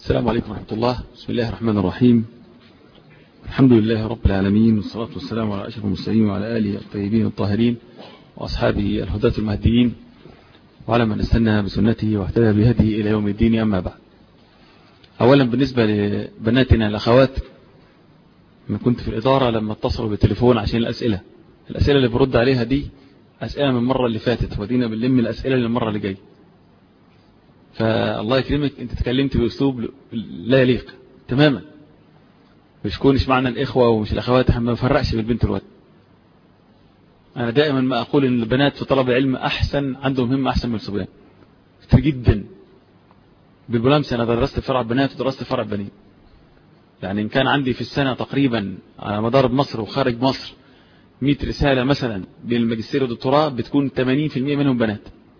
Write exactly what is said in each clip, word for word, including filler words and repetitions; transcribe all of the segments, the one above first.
السلام عليكم ورحمة الله. بسم الله الرحمن الرحيم. الحمد لله رب العالمين، والصلاة والسلام على أشرف المرسلين وعلى آله الطيبين الطاهرين وأصحابه الهداة المهديين وعلى من استنى بسنته واهتدى بهديه إلى يوم الدين. أما بعد، أولا بالنسبة لبناتنا الأخوات، من كنت في الإدارة لما اتصلوا بالتليفون عشان الأسئلة الأسئلة اللي برد عليها دي أسئلة من المرة اللي فاتت، ودينا بنلم الأسئلة للمرة اللي جاي. فالله يكرمك، انت تكلمت بأسلوب لا يليق تماما. مش كونش معنى الإخوة ومش الأخوات، احنا ما نفرقش بالبنت والولد. أنا دائما ما أقول إن البنات في طلب العلم أحسن، عندهم همة أحسن من الصبيان كتير جدا. بالملامسة أنا درست فرع بنات ودرست فرع بنين، يعني إن كان عندي في السنة تقريبا على مدار مصر وخارج مصر مئة رسالة مثلا بين الماجستير والدكتوراه، بتكون ثمانين بالمئة منهم بنات.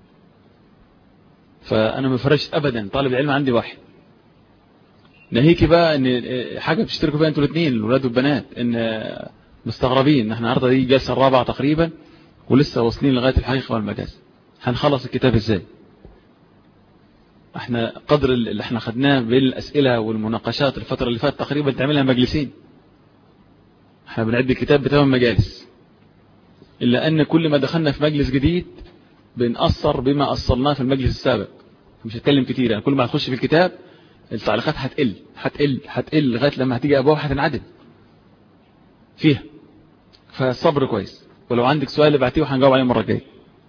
فأنا ما فرشت أبدا، طالب العلم عندي واحد. ناهيك بقى إن حاجة بتشتركوا فيها أنتوا الاثنين الولاد والبنات، إن مستغربين. احنا النهارده دي جلسة الرابعة تقريبا ولسه واصلين لغاية الحقيقة والمجاز. هنخلص الكتاب ازاي؟ احنا قدر اللي احنا خدناه بين الأسئلة والمناقشات الفترة اللي فاتت تقريبا تعملها مجلسين. احنا بنعد الكتاب بثمان مجالس، إلا أن كل ما دخلنا في مجلس جديد بنأثر بما أصلناه في المجلس السابق. مش هتكلم كتير، يعني كل ما هتخش في الكتاب التعليقات هتقل هتقل هتقل لغاية لما هتيجي أبواب هتنعدم فيها. فالصبر كويس، ولو عندك سؤال ابعتيه وهنجاوب عليه المرة الجاية.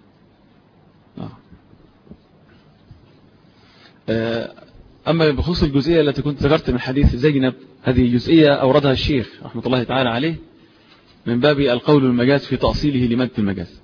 أما بخصوص الجزئية التي كنت ذكرت من حديث زينب، هذه جزئية أوردها الشيخ رحمة الله تعالى عليه من باب القول والمجاز في تأصيله لمادة المجاز.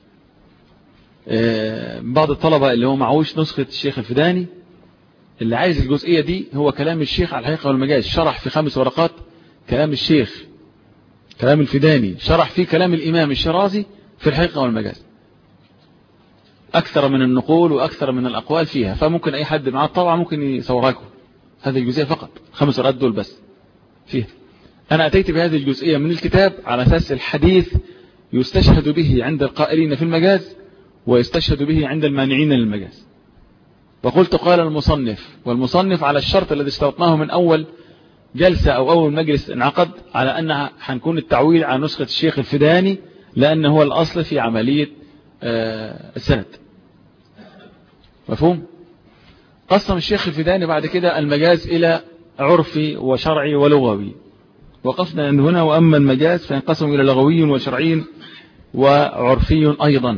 بعض الطلبة اللي هو معوش نسخة الشيخ الفداني، اللي عايز الجزئية دي، هو كلام الشيخ على الحقيقة والمجاز، شرح في خمس ورقات كلام الشيخ، كلام الفداني شرح فيه كلام الإمام الشرازي في الحقيقة والمجاز، أكثر من النقول وأكثر من الأقوال فيها. فممكن أي حد معاه طبعا ممكن يصورها لكم، هذه الجزئية فقط خمس ورقات دول بس فيها. أنا أتيت بهذه الجزئية من الكتاب على أساس الحديث يستشهد به عند القائلين في المجاز ويستشهد به عند المانعين للمجاز. وقلت قال المصنف، والمصنف على الشرط الذي اشترطناه من أول جلسة أو أول مجلس انعقد، على أنها هنكون التعويل على نسخة الشيخ الفداني، لأنه هو الأصل في عملية السند. مفهوم؟ قسم الشيخ الفداني بعد كده المجاز إلى عرفي وشرعي ولغوي، وقفنا أن هنا وأما المجاز فينقسم إلى لغوي وشرعي وعرفي أيضا.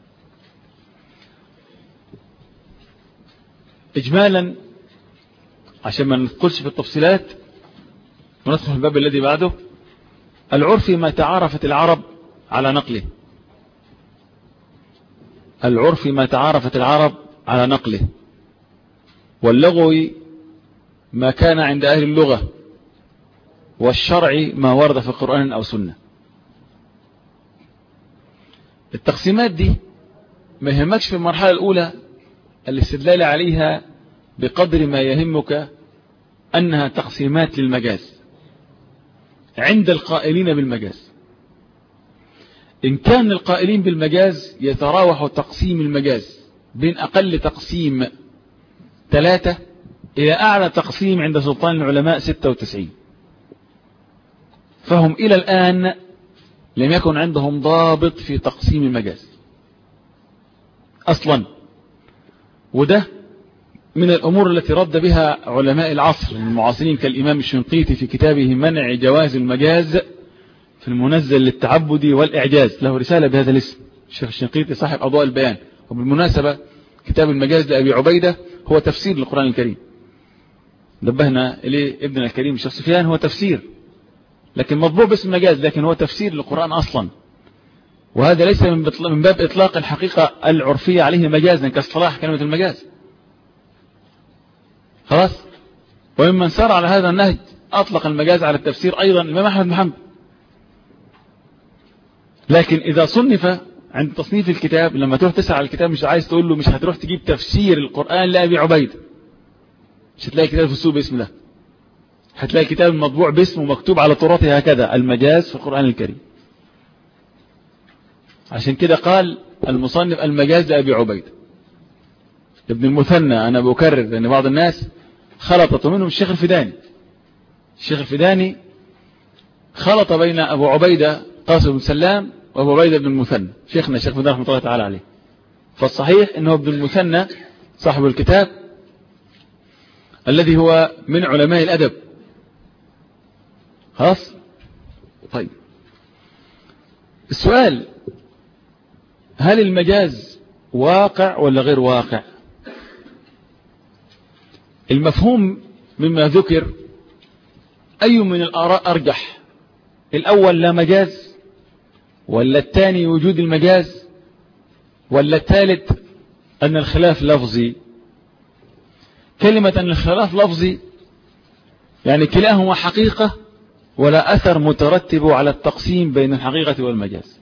إجمالا عشان ما ندخلش في التفصيلات وندخل في الباب الذي بعده، العرفي ما تعارفت العرب على نقله، العرفي ما تعارفت العرب على نقله، واللغوي ما كان عند أهل اللغة، والشرعي ما ورد في القرآن أو سنة. التقسيمات دي ما يهمكش في المرحلة الأولى الاستدلال عليها بقدر ما يهمك أنها تقسيمات للمجاز عند القائلين بالمجاز. إن كان القائلين بالمجاز يتراوح تقسيم المجاز بين أقل تقسيم ثلاثة إلى أعلى تقسيم عند سلطان العلماء ستة وتسعين، فهم إلى الآن لم يكن عندهم ضابط في تقسيم المجاز أصلا. وده من الأمور التي رد بها علماء العصر المعاصرين كالإمام الشنقيطي في كتابه منع جواز المجاز في المنزل للتعبد والإعجاز، له رسالة بهذا الاسم، الشيخ الشنقيطي صاحب أضواء البيان. وبالمناسبة كتاب المجاز لأبي عبيدة هو تفسير للقرآن الكريم، نبهنا إليه ابن الكريم الشيخ سفيان، هو تفسير لكن مطبوع باسم مجاز، لكن هو تفسير للقرآن أصلا. وهذا ليس من باب إطلاق الحقيقة العرفية عليه مجازا كاصطلاح كلمة المجاز، خلاص. وممن سار على هذا النهج أطلق المجاز على التفسير أيضا الإمام أحمد محمد. لكن إذا صنف عند تصنيف الكتاب، لما تروح تسعى على الكتاب مش عايز تقول له، مش هتروح تجيب تفسير القرآن لأبي عبيدة، مش هتلاقي كتاب في السوق باسم ده، هتلاقي كتاب مطبوع باسمه مكتوب على طراته هكذا المجاز في القرآن الكريم. عشان كده قال المصنف المجاز لأبي عبيدة ابن المثنى. أنا بكرر لأن بعض الناس خلطت، ومنهم الشيخ الفداني. الشيخ الفداني خلط بين أبو عبيدة قاسم بن سلام وأبو عبيدة بن المثنى، شيخنا الشيخ الفداني رحمة الله تعالى عليه. فالصحيح أنه ابن المثنى صاحب الكتاب الذي هو من علماء الأدب. خلاص. طيب، السؤال: هل المجاز واقع ولا غير واقع؟ المفهوم مما ذكر أي من الآراء أرجح؟ الأول لا مجاز، ولا الثاني وجود المجاز، ولا الثالث أن الخلاف لفظي؟ كلمة أن الخلاف لفظي يعني كلاهما حقيقة ولا أثر مترتب على التقسيم بين الحقيقة والمجاز،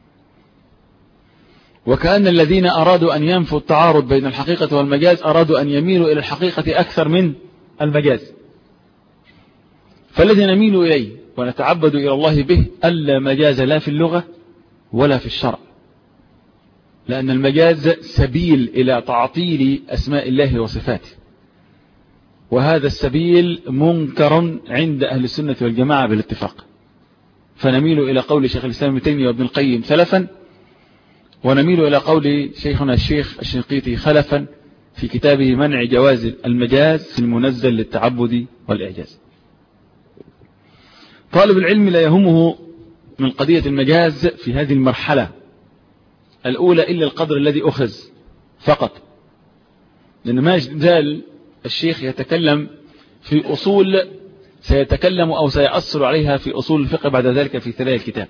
وكأن الذين أرادوا أن ينفوا التعارض بين الحقيقة والمجاز أرادوا أن يميلوا إلى الحقيقة أكثر من المجاز. فالذي نميل إليه ونتعبد إلى الله به ألا مجاز لا في اللغة ولا في الشرع، لأن المجاز سبيل إلى تعطيل أسماء الله وصفاته، وهذا السبيل منكر عند أهل السنة والجماعة بالاتفاق. فنميل إلى قول شيخ الإسلام ابن تيمية وابن القيم سلفا، ونميل إلى قول شيخنا الشيخ الشنقيطي خلفا في كتابه منع جواز المجاز في المنزل للتعبد والإعجاز. طالب العلم لا يهمه من قضية المجاز في هذه المرحلة الأولى إلا القدر الذي أخذ فقط، لأن ما زال الشيخ يتكلم في أصول سيتكلم أو سيأثر عليها في أصول الفقه بعد ذلك في ثنايا الكتاب.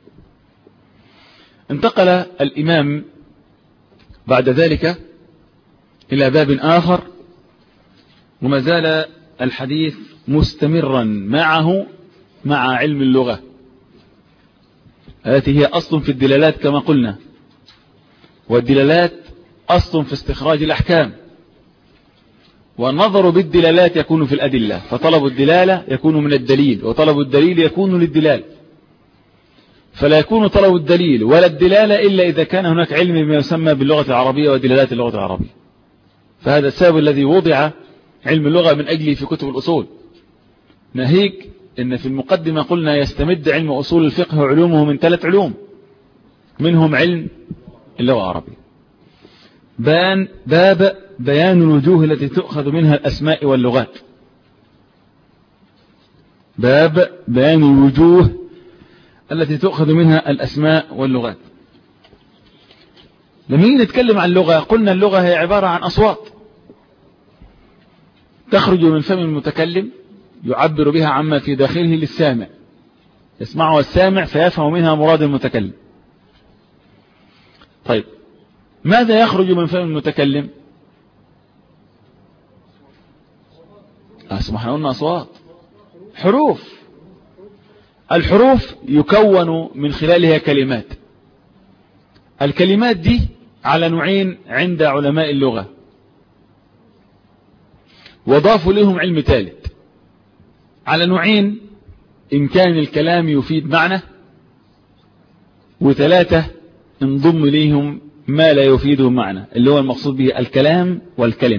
انتقل الإمام بعد ذلك إلى باب آخر، وما زال الحديث مستمرا معه مع علم اللغة التي هي أصل في الدلالات كما قلنا، والدلالات أصل في استخراج الأحكام، والنظر بالدلالات يكون في الأدلة، فطلب الدلالة يكون من الدليل، وطلب الدليل يكون للدلال، فلا يكون طلب الدليل ولا الدلالة إلا إذا كان هناك علم بما يسمى باللغة العربية ودلالات اللغة العربية. فهذا السبب الذي وضع علم اللغة من أجله في كتب الأصول. ناهيك إن في المقدمة قلنا يستمد علم أصول الفقه وعلومه من ثلاث علوم، منهم علم اللغة العربية. بان باب بيان الوجوه التي تؤخذ منها الأسماء واللغات، باب بيان الوجوه التي تؤخذ منها الأسماء واللغات. لما نتكلم عن اللغة قلنا اللغة هي عبارة عن أصوات تخرج من فم المتكلم يعبر بها عما في داخله للسامع، يسمعها السامع فيفهم منها مراد المتكلم. طيب، ماذا يخرج من فم المتكلم؟ اسمح قلنا أصوات، حروف. الحروف يكون من خلالها كلمات. الكلمات دي على نوعين عند علماء اللغة، وضافوا لهم علم ثالث. على نوعين: إن كان الكلام يفيد معنى، وثلاثة انضم ليهم ما لا يفيده معنى، اللي هو المقصود به الكلام والكلم.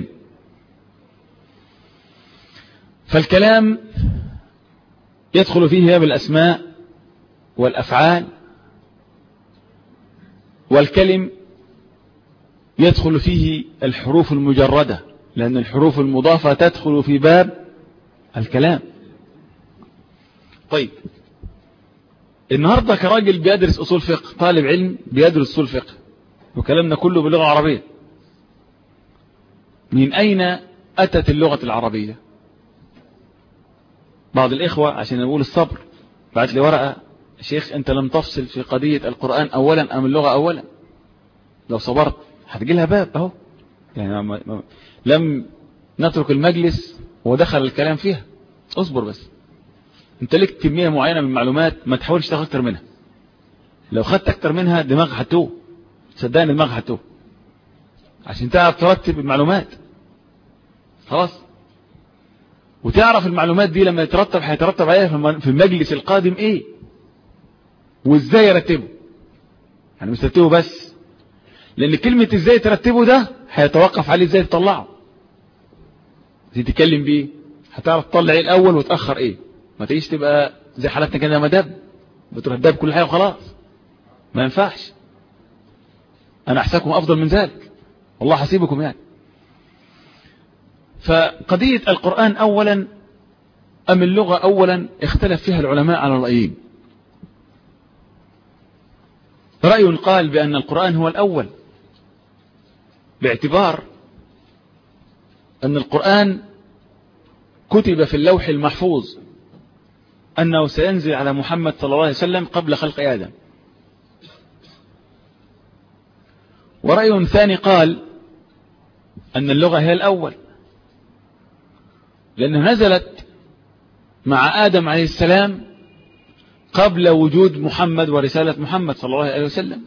فالكلام يدخل فيه باب الأسماء والأفعال، والكلم يدخل فيه الحروف المجردة، لأن الحروف المضافة تدخل في باب الكلام. طيب، النهاردة كراجل بيدرس أصول فقه، طالب علم بيدرس أصول فقه، وكلامنا كله باللغة العربية. من أين أتت اللغة العربية؟ بعض الإخوة عشان نقول الصبر بعت لي ورقة: شيخ أنت لم تفصل في قضية القرآن أولا أم اللغة أولا؟ لو صبرت هتجي لها باب أهو، يعني لم نترك المجلس ودخل الكلام فيها. اصبر بس، انت لك كمية معينة من المعلومات ما تحاولش تاخد اكتر منها. لو خدت اكتر منها دماغ هتوه، صدقني دماغ هتوه، عشان تعرف ترتب المعلومات. خلاص، وتعرف المعلومات دي لما يترتب هيترتب عليها في المجلس القادم ايه وازاي يرتبه. يعني مش ترتبه بس، لان كلمة ازاي ترتبه ده هيتوقف عليه ازاي تطلعه، تتكلم بيه هتعرف تطلع ايه الاول وتأخر ايه. ما تيجيش تبقى زي حالتنا كده مدب بتروح داب كل حاجة وخلاص، ما ينفعش. انا احساكم افضل من ذلك، والله حسيبكم يعني. فقضية القرآن اولا ام اللغة اولا اختلف فيها العلماء على رأيين. رأي قال بأن القرآن هو الأول، باعتبار أن القرآن كتب في اللوح المحفوظ أنه سينزل على محمد صلى الله عليه وسلم قبل خلق آدم. ورأي ثاني قال أن اللغة هي الأول، لأنها نزلت مع آدم عليه السلام قبل وجود محمد ورسالة محمد صلى الله عليه وسلم.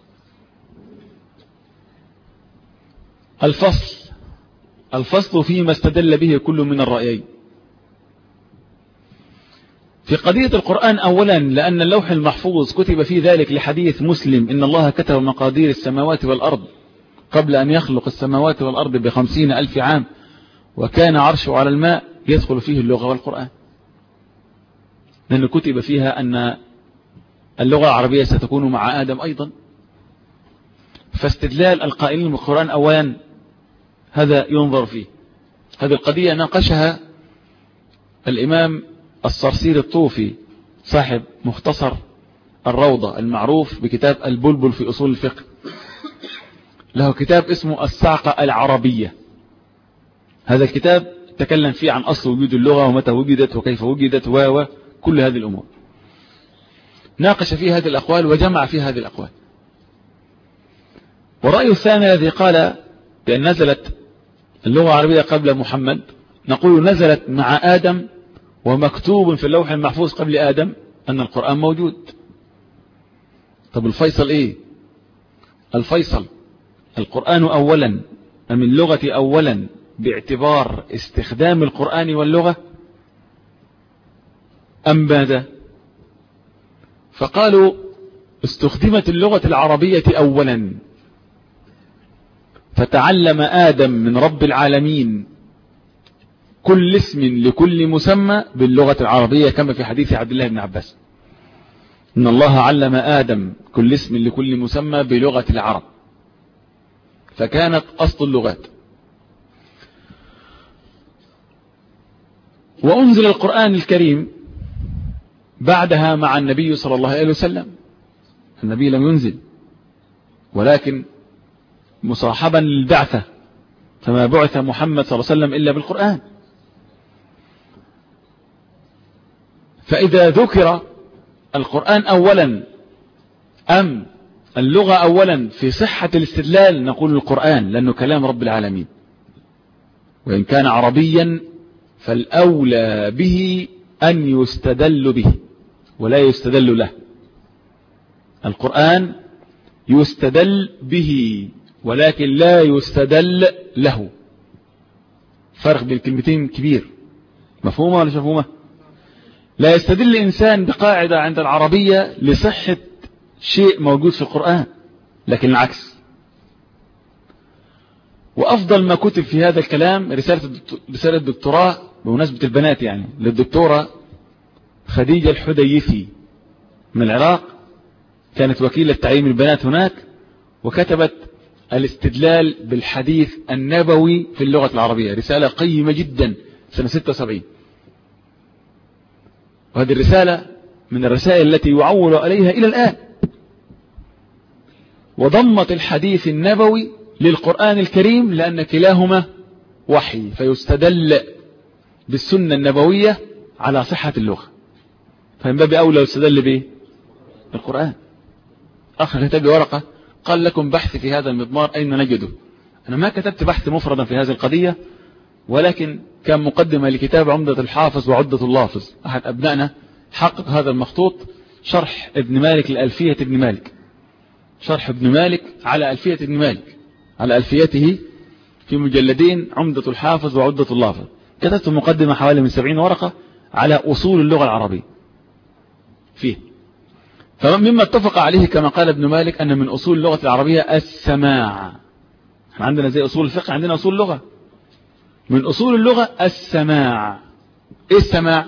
الفصل الفصل فيما استدل به كل من الرأيين. في قضية القرآن أولا لأن اللوح المحفوظ كتب في ذلك لحديث مسلم إن الله كتب مقادير السماوات والأرض قبل أن يخلق السماوات والأرض بخمسين ألف عام وكان عرشه على الماء، يدخل فيه اللغة والقرآن، لأنه كتب فيها أن اللغة العربية ستكون مع آدم أيضا. فاستدلال القائلين بالقرآن أولا هذا ينظر فيه. هذه القضية ناقشها الإمام الصرصير الطوفي صاحب مختصر الروضة المعروف بكتاب البلبل في أصول الفقه، له كتاب اسمه الصعقة العربية. هذا الكتاب تكلم فيه عن أصل وجود اللغة ومتى وجدت وكيف وجدت وكل هذه الأمور، ناقش فيه هذه الأقوال وجمع فيه هذه الأقوال. والرأي الثاني الذي قال بأن نزلت اللغة العربية قبل محمد، نقول نزلت مع آدم ومكتوب في اللوح المحفوظ قبل آدم أن القرآن موجود. طب الفيصل إيه؟ الفيصل القرآن أولا أم اللغة أولا باعتبار استخدام القرآن واللغة أم ماذا؟ فقالوا استخدمت اللغة العربية أولا، فتعلم آدم من رب العالمين كل اسم لكل مسمى باللغة العربية كما في حديث عبد الله بن عباس إن الله علم آدم كل اسم لكل مسمى بلغة العرب، فكانت أصل اللغات. وأنزل القرآن الكريم بعدها مع النبي صلى الله عليه وسلم. النبي لم ينزل ولكن مصاحبا للبعثة، فما بعث محمد صلى الله عليه وسلم إلا بالقرآن. فإذا ذكر القرآن أولا أم اللغة أولا في صحة الاستدلال نقول القرآن، لأنه كلام رب العالمين، وإن كان عربيا فالأولى به أن يستدل به ولا يستدل له. القرآن يستدل به ولكن لا يستدل له، فرق بين الكلمتين كبير. مفهومة ولا مش مفهومة؟ لا يستدل الإنسان بقاعدة عند العربية لصحة شيء موجود في القرآن، لكن العكس. وأفضل ما كتب في هذا الكلام رسالة رسالة الدكتوراه بمناسبة البنات يعني للدكتورة خديجة الحديثي من العراق، كانت وكيلة تعليم البنات هناك، وكتبت الاستدلال بالحديث النبوي في اللغة العربية، رسالة قيمة جدا سنة ستة وسبعين. وهذه الرسالة من الرسائل التي يعول عليها إلى الآن، وضمت الحديث النبوي للقرآن الكريم لأن كلاهما وحي، فيستدل بالسنة النبوية على صحة اللغة، فمن باب أولى يستدل به القرآن. أخ كتب لي ورقة قال لكم بحث في هذا المضمار أين نجده. أنا ما كتبت بحث مفردا في هذه القضية، ولكن كان مقدمة لكتاب عمدة الحافظ وعدة اللافظ، أحد أبنائنا حقق هذا المخطوط، شرح ابن مالك لألفية ابن مالك، شرح ابن مالك على ألفية ابن مالك، على ألفيته في مجلدين، عمدة الحافظ وعدة اللافظ. كتبت مقدمة حوالي من سبعين ورقة على أصول اللغة العربية فيه. فمما اتفق عليه كما قال ابن مالك أن من أصول اللغة العربية السماع. احنا عندنا زي أصول الفقه عندنا أصول اللغة، من أصول اللغة السماع. إيه السماع؟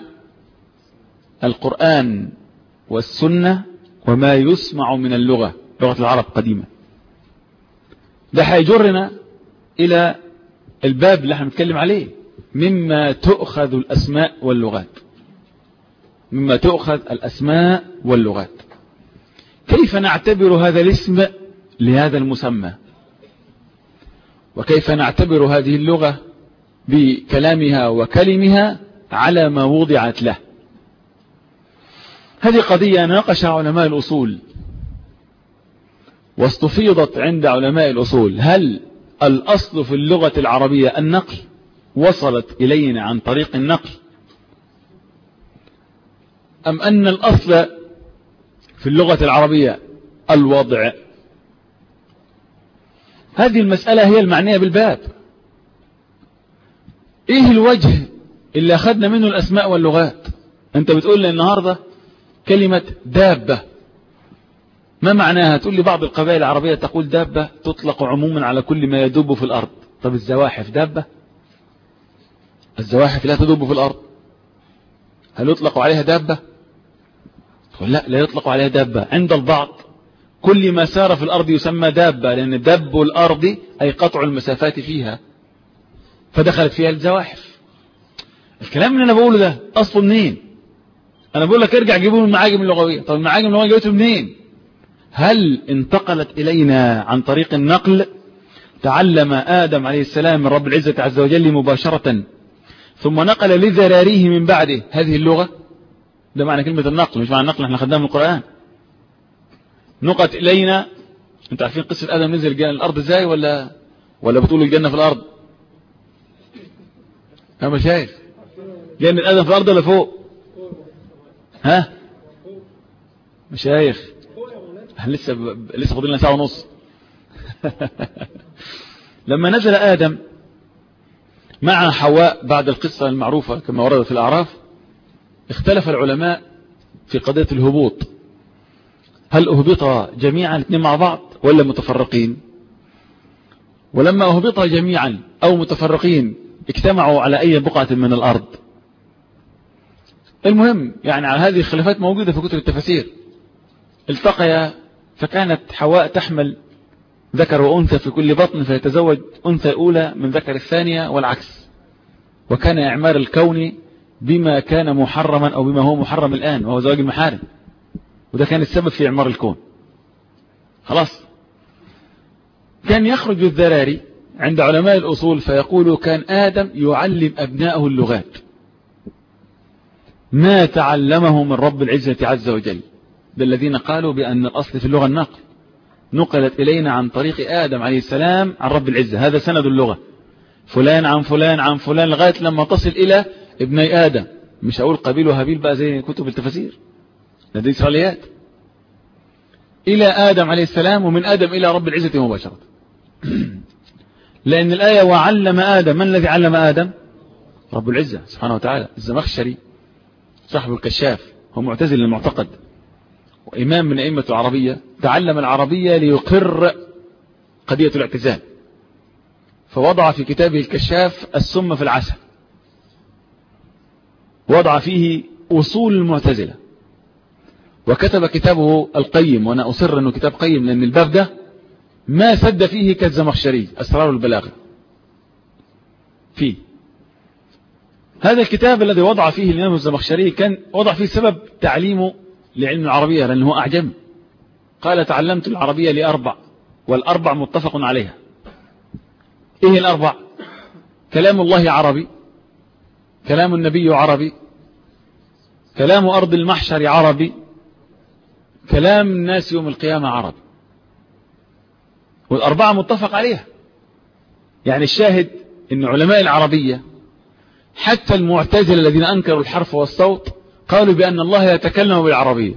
القرآن والسنة وما يسمع من اللغة، لغة العرب قديمة. ده هيجرنا إلى الباب اللي احنا بنتكلم عليه، مما تؤخذ الأسماء واللغات. مما تؤخذ الأسماء واللغات. كيف نعتبر هذا الاسم لهذا المسمى، وكيف نعتبر هذه اللغة بكلامها وكلمها على ما وضعت له. هذه قضية ناقش علماء الأصول واستفيضت عند علماء الأصول. هل الأصل في اللغة العربية النقل، وصلت إلينا عن طريق النقل، أم أن الأصل في اللغة العربية الوضع؟ هذه المسألة هي المعنية بالباب. إيه الوجه اللي أخذنا منه الأسماء واللغات؟ أنت بتقول لي النهاردة كلمة دابة، ما معناها؟ تقول لي بعض القبائل العربية تقول دابة تطلق عموما على كل ما يدب في الأرض. طب الزواحف دابة؟ الزواحف لا تدب في الأرض، هل يطلق عليها دابة؟ تقول لا، لا يطلق عليها دابة. عند البعض كل ما سار في الأرض يسمى دابة، لأن دب الأرض أي قطع المسافات فيها، فدخلت فيها الزواحف. الكلام اللي أنا بقوله ده أصله منين؟ أنا بقول لك ارجع جيبوا من المعاجم اللغوية. طب المعاجم اللغوية جابته منين؟ هل انتقلت إلينا عن طريق النقل؟ تعلم آدم عليه السلام من رب العزة عز وجل مباشرة، ثم نقل لذراريه من بعده هذه اللغة. ده معنى كلمة النقل، مش معنى النقل احنا خدناها من القرآن. نقلت إلينا. انت عارفين قصة آدم نزل جاء الأرض ازاي، ولا ولا بتقولوا الجنة في الأرض؟ ها مشايخ، جنة آدم في الأرض ولا فوق؟ ها مشايخ، احنا لسه ب... لسه فاضلنا ساعة ونص. لما نزل آدم مع حواء بعد القصة المعروفة كما ورد في الأعراف، اختلف العلماء في قضية الهبوط. هل أهبط جميعا الاثنين مع بعض ولا متفرقين؟ ولما أهبط جميعا أو متفرقين اجتمعوا على أي بقعة من الأرض؟ المهم يعني على هذه الخلافات موجودة في كتب التفاسير. التقيا، فكانت حواء تحمل ذكر وأنثى في كل بطن، فيتزوج أنثى أولى من ذكر الثانية والعكس. وكان إعمار الكون بما كان محرما أو بما هو محرم الآن، وهو زواج المحارم، وده كان السبب في إعمار الكون. خلاص. كان يخرج الذراري عند علماء الأصول فيقولوا كان آدم يعلم أبنائه اللغات، ما تعلمه من رب العزة عز وجل. ده الذين قالوا بأن الأصل في اللغة النقل، نقلت إلينا عن طريق آدم عليه السلام عن رب العزة. هذا سند اللغة، فلان عن فلان عن فلان لغاية لما تصل إلى ابني آدم. مش هقول قبيل وهابيل بقى زي كتب التفاسير، ده إسرائيليات. إلى آدم عليه السلام، ومن آدم إلى رب العزة مباشرة. لأن الآية وعلم آدم، من الذي علم آدم؟ رب العزة سبحانه وتعالى. الزمخشري صاحب الكشاف هو معتزل المعتقد وإمام من أئمة العربية، تعلم العربية ليقر قضية الاعتزال، فوضع في كتابه الكشاف السم في العسل، وضع فيه أصول المعتزلة، وكتب كتابه القيم. وأنا أصر أنه كتاب قيم، لأن الباب ده ما سد فيه كالزمخشري، أسرار البلاغة فيه. هذا الكتاب الذي وضع فيه الإمام الزمخشري كان وضع فيه سبب تعليمه لعلم العربية، لأنه أعجم. قال تعلمت العربية لأربع، والأربع متفق عليها. إيه الأربع؟ كلام الله عربي، كلام النبي عربي، كلام أرض المحشر عربي، كلام الناس يوم القيامة عربي. والأربعة متفق عليها. يعني الشاهد أن علماء العربية حتى المعتزلة الذين أنكروا الحرف والصوت قالوا بأن الله يتكلم بالعربية.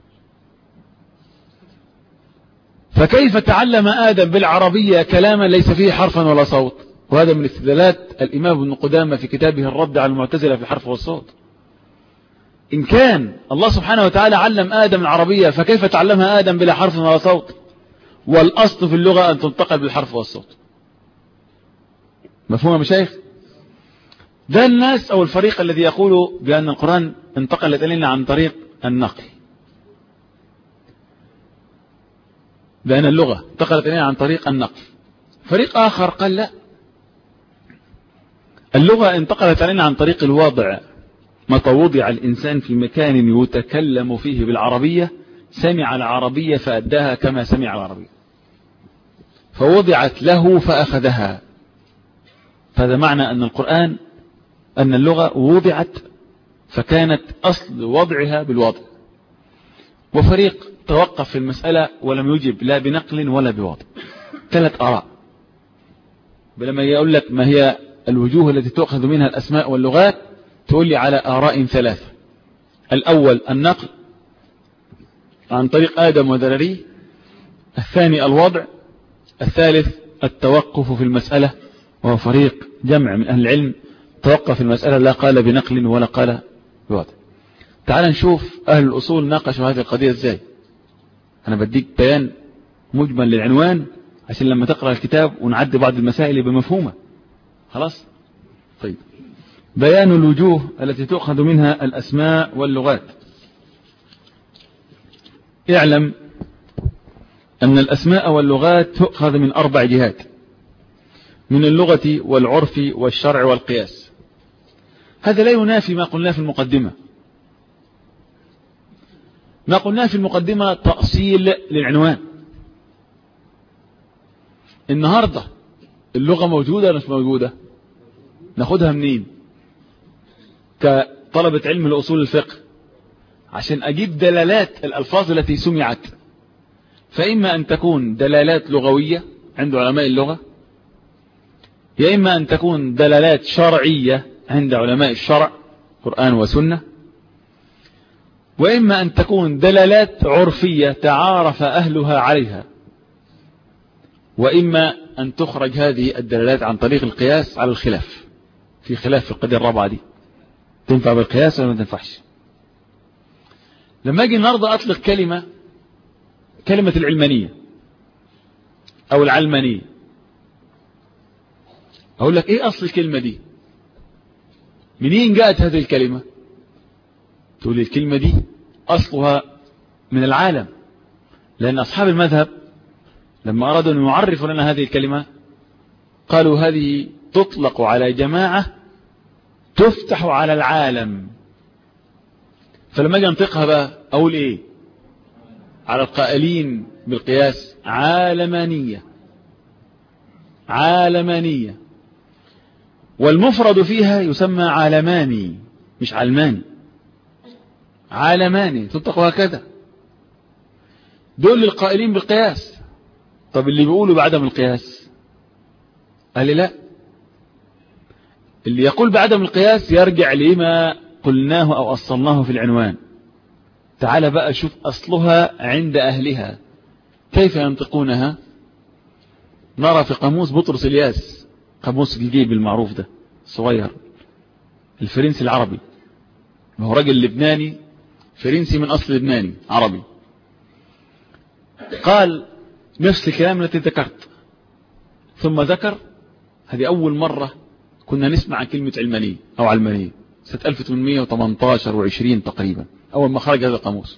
فكيف تعلم آدم بالعربية كلاما ليس فيه حرفا ولا صوت؟ وهذا من استدلالات الإمام ابن قدامة في كتابه الرد على المعتزلة في الحرف والصوت. إن كان الله سبحانه وتعالى علم آدم العربية، فكيف تعلمها آدم بلا حرف ولا صوت؟ والأصل في اللغة أن تنتقل بالحرف والصوت. مفهوم يا مشايخ؟ ده الناس أو الفريق الذي يقول بأن القرآن انتقلت إلينا عن طريق النقل، بأن اللغة انتقلت إلينا عن طريق النقل. فريق آخر قال لا، اللغة انتقلت إلينا عن طريق الوضع. متى وضع الإنسان في مكان يتكلم فيه بالعربية سمع العربية فأداها كما سمع العربية، فوضعت له فأخذها. فهذا معنى أن القرآن أن اللغة وضعت فكانت أصل وضعها بالوضع. وفريق توقف في المسألة ولم يجب لا بنقل ولا بوضع. ثلاث آراء. لما يقول لك ما هي الوجوه التي تؤخذ منها الأسماء واللغات، تقول لي على آراء ثلاثة. الأول النقل عن طريق آدم وذراريه، الثاني الوضع، الثالث التوقف في المسألة، وهو فريق جمع من أهل العلم توقف في المسألة لا قال بنقل ولا قال بوضع. تعال نشوف أهل الأصول ناقشوا هذه القضية ازاي. أنا بديك بيان مجمل للعنوان عشان لما تقرأ الكتاب ونعدي بعض المسائل بمفهومة. خلاص؟ طيب، بيان الوجوه التي تؤخذ منها الأسماء واللغات. اعلم أن الأسماء واللغات تؤخذ من أربع جهات: من اللغة والعرف والشرع والقياس. هذا لا ينافي ما قلناه في المقدمة. ما قلناه في المقدمة تأصيل للعنوان. النهاردة اللغة موجودة ولا مش موجودة؟ ناخدها منين كطلبة علم الأصول الفقه عشان أجيب دلالات الألفاظ التي سمعت؟ فإما أن تكون دلالات لغوية عند علماء اللغة، يا إما أن تكون دلالات شرعية عند علماء الشرع قرآن وسنة، وإما أن تكون دلالات عرفية تعارف أهلها عليها، وإما أن تخرج هذه الدلالات عن طريق القياس على الخلاف. في خلاف في القضية الرابعة دي، تنفع بالقياس ولا ما تنفعش؟ لما أجي النهاردة أطلق كلمة كلمة العلمانية أو العلمانية، أقول لك إيه أصل الكلمة دي؟ منين جاءت هذه الكلمة؟ تقول لي الكلمة دي أصلها من العالم، لأن أصحاب المذهب لما أرادوا أن يعرفوا لنا هذه الكلمة قالوا هذه تطلق على جماعة تفتح على العالم. فلما أجي أنطقها بقى أقول إيه؟ على القائلين بالقياس عالمانية. عالمانية، والمفرد فيها يسمى عالماني مش علماني. عالماني تنطق هكذا. دول القائلين بالقياس. طب اللي بيقولوا بعدم القياس قال لي لا، اللي يقول بعدم القياس يرجع لما قلناه أو أصلناه في العنوان. تعال بقى شوف أصلها عند أهلها كيف ينطقونها. نرى في قاموس بطرس الياس، قاموس الجيب المعروف ده صغير، الفرنسي العربي، وهو راجل لبناني فرنسي من أصل لبناني عربي، قال نفس الكلام التي ذكرت، ثم ذكر هذه أول مرة كنا نسمع عن كلمة علمانية أو علمانية سنة ألف وثمانمائة وثمانية عشر وعشرين تقريبا، أول ما خرج هذا القاموس.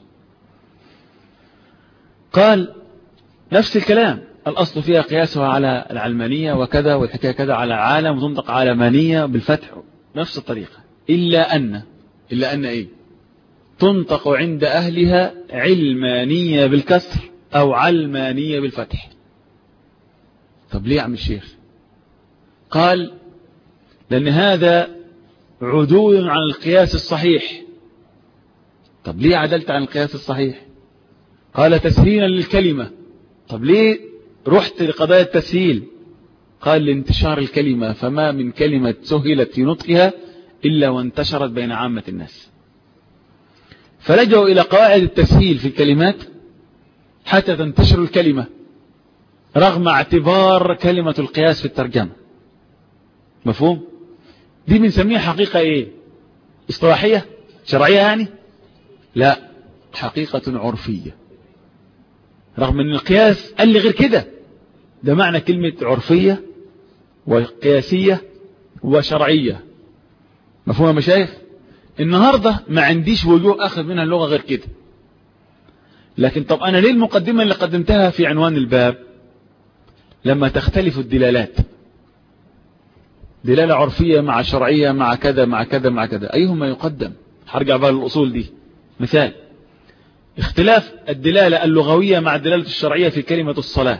قال نفس الكلام، الأصل فيها قياسها على العلمانية وكذا، والحكاية كذا على عالم، وتنطق علمانية بالفتح نفس الطريقة، إلا أن إلا أن إيه؟ تنطق عند أهلها علمانية بالكسر أو علمانية بالفتح. طب ليه يا عم الشيخ؟ قال لأن هذا عدول عن القياس الصحيح. طب ليه عدلت عن القياس الصحيح؟ قال تسهيلا للكلمة. طب ليه رحت لقضايا التسهيل؟ قال لانتشار الكلمة، فما من كلمة سهلت في نطقها إلا وانتشرت بين عامة الناس، فلجأوا إلى قواعد التسهيل في الكلمات حتى تنتشر الكلمة رغم اعتبار كلمة القياس في الترجمة. مفهوم؟ دي بنسميها حقيقة ايه؟ اصطلاحية شرعية يعني؟ لا، حقيقة عرفية، رغم ان القياس قال لي غير كده. ده معنى كلمة عرفية وقياسية وشرعية. مفهوم يا مشايخ؟ النهاردة ما عنديش وجوه أخذ منها اللغة غير كده. لكن طب أنا ليه المقدمة اللي قدمتها في عنوان الباب؟ لما تختلف الدلالات، دلالة عرفية مع شرعية مع كذا مع كذا مع كذا، أيهما يقدم؟ هرجع بقى للأصول دي. مثال: اختلاف الدلالة اللغوية مع الدلالة الشرعية في كلمة الصلاة.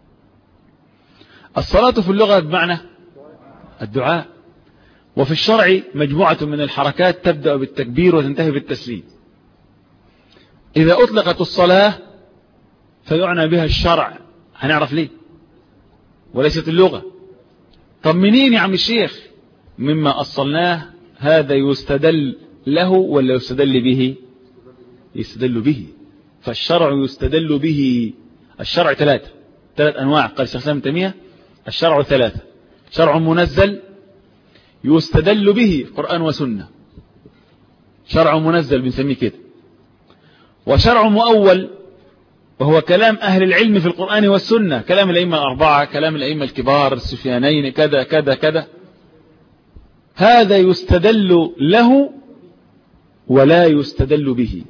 الصلاة في اللغة بمعنى الدعاء، وفي الشرع مجموعة من الحركات تبدأ بالتكبير وتنتهي بالتسليم. إذا أطلقت الصلاة فيعنى بها الشرع، هنعرف ليه، وليست اللغة. طب منين يا عم الشيخ؟ مما أصلناه. هذا يستدل له ولا يستدل به؟ يستدل به. فالشرع يستدل به. الشرع ثلاثة ثلاث أنواع، قال الشيخ الإسلام ابن تيمية الشرع ثلاثة: شرع منزل يستدل به قرآن وسنة، شرع منزل بنسميه كده. وشرع مؤول وهو كلام أهل العلم في القرآن والسنة، كلام الأئمة الأربعة، كلام الأئمة الكبار السفيانين، كذا كذا كذا. هذا يستدل له ولا يستدل به،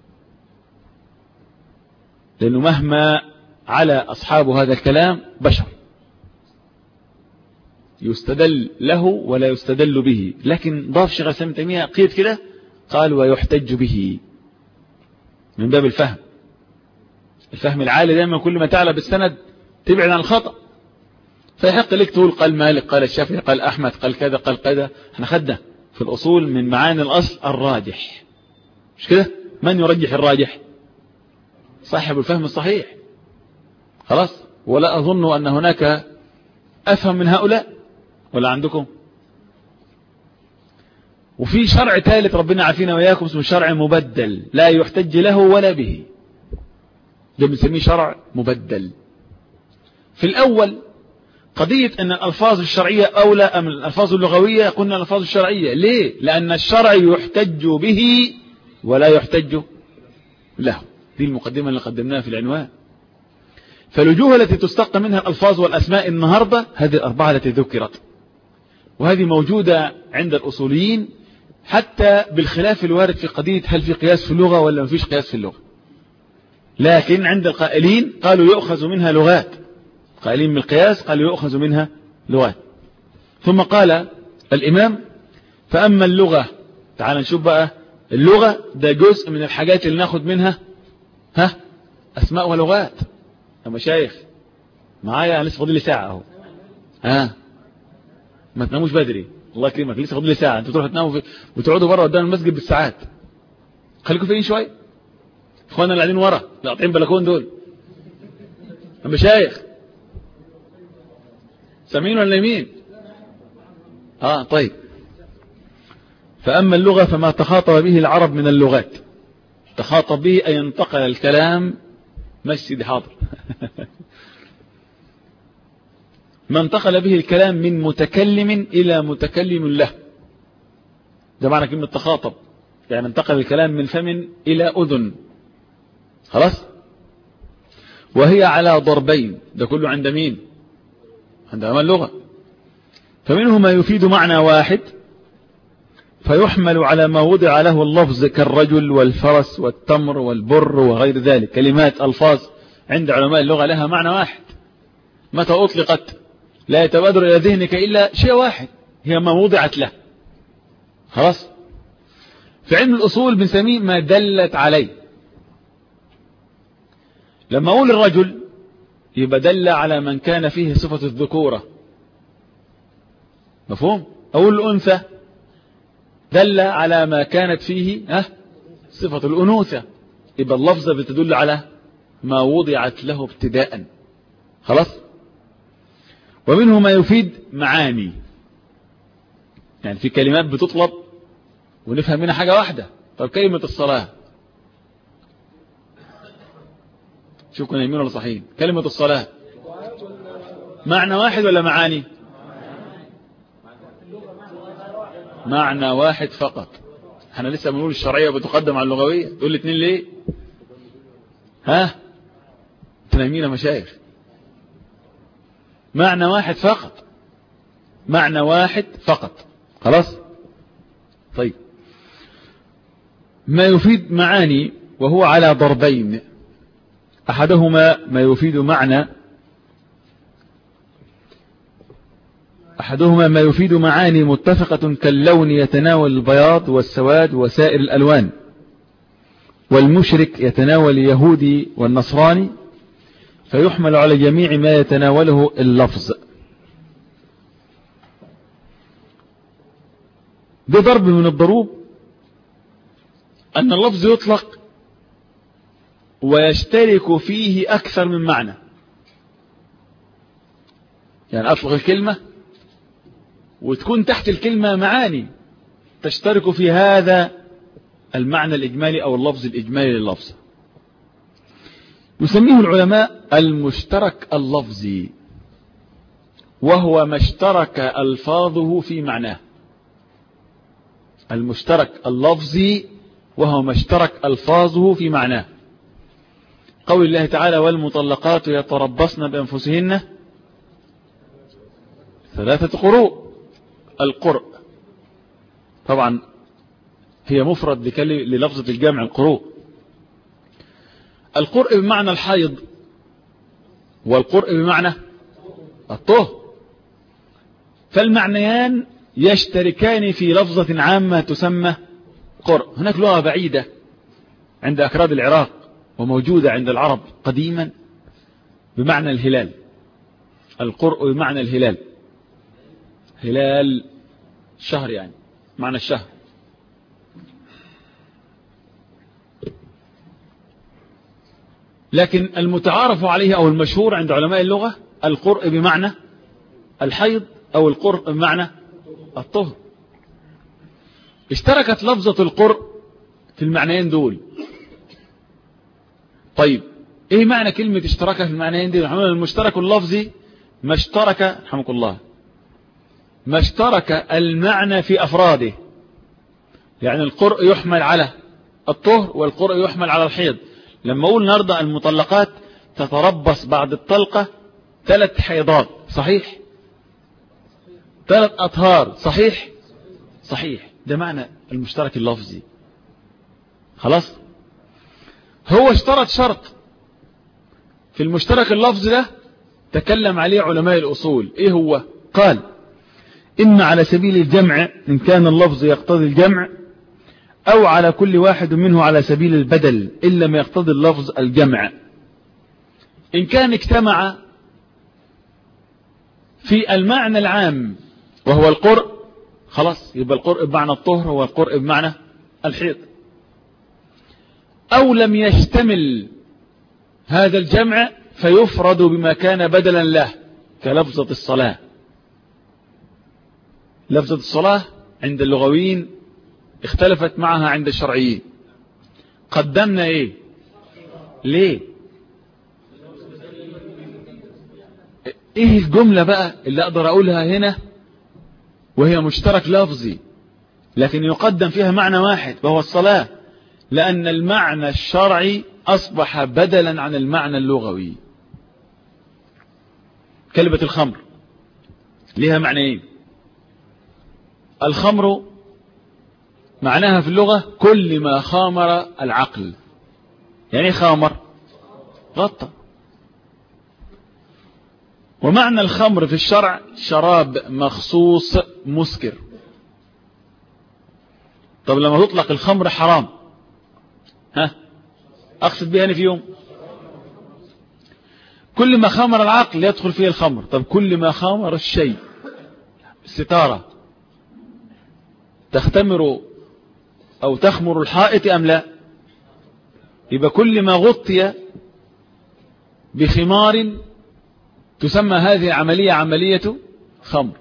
لأنه مهما على أصحاب هذا الكلام بشر، يستدل له ولا يستدل به. لكن ضاف شيخ الإسلام ابن تيمية قيد كده، قال ويحتج به، من باب الفهم. الفهم العالي دائما كل ما تعلى بالسند تبعد عن الخطأ، فيحق لك تقول قال مالك قال الشافعي قال أحمد قال كذا قال كذا. احنا خدنا في الأصول من معاني الأصل الراجح، مش كده؟ من يرجح الراجح؟ صاحب الفهم الصحيح. خلاص. ولا أظن أن هناك أفهم من هؤلاء، ولا عندكم؟ وفي شرع ثالث ربنا عافينا وإياكم اسمه شرع مبدل، لا يحتج له ولا به، ده بنسميه شرع مبدل. في الأول قضية أن الألفاظ الشرعية أولى أم الألفاظ اللغوية، قلنا الألفاظ الشرعية. ليه؟ لأن الشرع يحتج به ولا يحتج له. دي المقدمة اللي قدمناها في العنوان. فالوجوه التي تستقى منها الألفاظ والأسماء النهاردة هذه الأربعة التي ذكرت، وهذه موجودة عند الأصوليين حتى بالخلاف الوارد في قضية هل في قياس في اللغة ولا ما فيش قياس في اللغة. لكن عند القائلين قالوا يؤخذ منها لغات، قائلين من القياس قالوا يؤخذ منها لغات. ثم قال الإمام فأما اللغة، تعال نشوف بقى اللغة، ده جزء من الحاجات اللي ناخد منها ها أسماء ولغات. يا مشايخ معايا؟ لسه فاضل لي ساعة اهو. ها ما تناموش بدري، الله يكرمك، لسه فاضل لي ساعة. انتوا تروحوا تناموا في... وتقعدوا بره قدام المسجد بالساعات. خليكم فين شوية اخوانا اللي قاعدين ورا اللي قاطعين بلكون دول. يا مشايخ سامعين ولا نايمين؟ اه طيب. فأما اللغة فما تخاطب به العرب من اللغات، تخاطب به أن ينتقل الكلام مسجد حاضر ما انتقل به الكلام من متكلم إلى متكلم له، ده معنى كلمة تخاطب، يعني انتقل الكلام من فم إلى أذن. خلاص. وهي على ضربين، ده كله عند مين؟ عند أما اللغة. فمنه ما يفيد معنى واحد فيحمل على ما وضع له اللفظ كالرجل والفرس والتمر والبر وغير ذلك، كلمات ألفاظ عند علماء اللغة لها معنى واحد، متى أطلقت لا يتبادر إلى ذهنك إلا شيء واحد، هي ما وضعت له. خلاص. في علم الأصول بنسميه ما دلت عليه. لما أقول الرجل يبقى دل على من كان فيه صفة الذكورة، مفهوم؟ أقول الأنثى دل على ما كانت فيه ها صفة الأنوثة، يبقى اللفظة بتدل على ما وضعت له ابتداء. خلاص. ومنه ما يفيد معاني، يعني في كلمات بتطلب ونفهم منها حاجة واحدة. طب كلمة الصلاة، شوف كنا يمين ولا صحيح؟ كلمة الصلاة معنى واحد ولا معاني؟ معنى واحد فقط. احنا لسه بنقول الشرعية بتقدم على اللغوية، تقول الاثنين ليه؟ ها تنامين يا مشايخ؟ معنى واحد فقط، معنى واحد فقط. خلاص. طيب، ما يفيد معاني وهو على ضربين، أحدهما ما يفيد معنى أحدهما ما يفيد معاني متفقة كاللون يتناول البياض والسواد وسائر الألوان، والمشرك يتناول اليهودي والنصراني، فيحمل على جميع ما يتناوله اللفظ. ده ضرب من الضروب أن اللفظ يطلق ويشترك فيه أكثر من معنى. يعني أطلق الكلمة وتكون تحت الكلمة معاني تشترك في هذا المعنى الإجمالي أو اللفظ الإجمالي لللفظ. يسميه العلماء المشترك اللفظي، وهو ما اشترك ألفاظه في معناه. المشترك اللفظي وهو ما اشترك ألفاظه في معناه. قول الله تعالى: والمطلقات يتربصن بأنفسهن ثلاثة قروء. القرء طبعا هي مفرد للفظة الجمع القروء. القرء بمعنى الحيض، والقرء بمعنى الطهر، فالمعنيان يشتركان في لفظة عامة تسمى قرء. هناك لغة بعيدة عند أكراد العراق وموجودة عند العرب قديما بمعنى الهلال. القرء بمعنى الهلال، هلال شهر، يعني معنى الشهر. لكن المتعارف عليه أو المشهور عند علماء اللغة القرء بمعنى الحيض أو القرء بمعنى الطهر. اشتركت لفظة القرء في المعنيين دول. طيب، ايه معنى كلمة اشترك في المعنيين دول؟ المشترك اللفظي ما اشترك رحمك الله ما اشترك المعنى في أفراده. يعني القرء يحمل على الطهر والقرء يحمل على الحيض. لما أقول النهارده المطلقات تتربص بعد الطلقة ثلاث حيضات، صحيح؟ ثلاث أطهار، صحيح؟ صحيح. ده معنى المشترك اللفظي. خلاص؟ هو اشترط شرط في المشترك اللفظي ده تكلم عليه علماء الأصول. ايه هو؟ قال: إما على سبيل الجمع إن كان اللفظ يقتضي الجمع، أو على كل واحد منه على سبيل البدل إن لم يقتضي اللفظ الجمع. إن كان اجتمع في المعنى العام وهو القرء، خلاص يبقى القرء بمعنى الطهر هو القرء بمعنى الحيض. أو لم يشتمل هذا الجمع فيفرد بما كان بدلا له، كلفظة الصلاة. لفظة الصلاة عند اللغويين اختلفت معها عند الشرعيين. قدمنا ايه؟ ليه؟ ايه الجملة بقى اللي اقدر اقولها هنا وهي مشترك لفظي لكن يقدم فيها معنى واحد وهو الصلاة؟ لأن المعنى الشرعي أصبح بدلا عن المعنى اللغوي. كلمة الخمر لها معنيين. الخمر معناها في اللغة كل ما خامر العقل. يعني خامر غطى. ومعنى الخمر في الشرع شراب مخصوص مسكر. طب لما تطلق الخمر حرام، ها أقصد بها في يوم كل ما خامر العقل يدخل فيه الخمر. طب كل ما خامر الشيء، الستارة تختمر أو تخمر الحائط أم لا؟ يبقى كل ما غطي بخمار تسمى هذه العملية عملية خمر.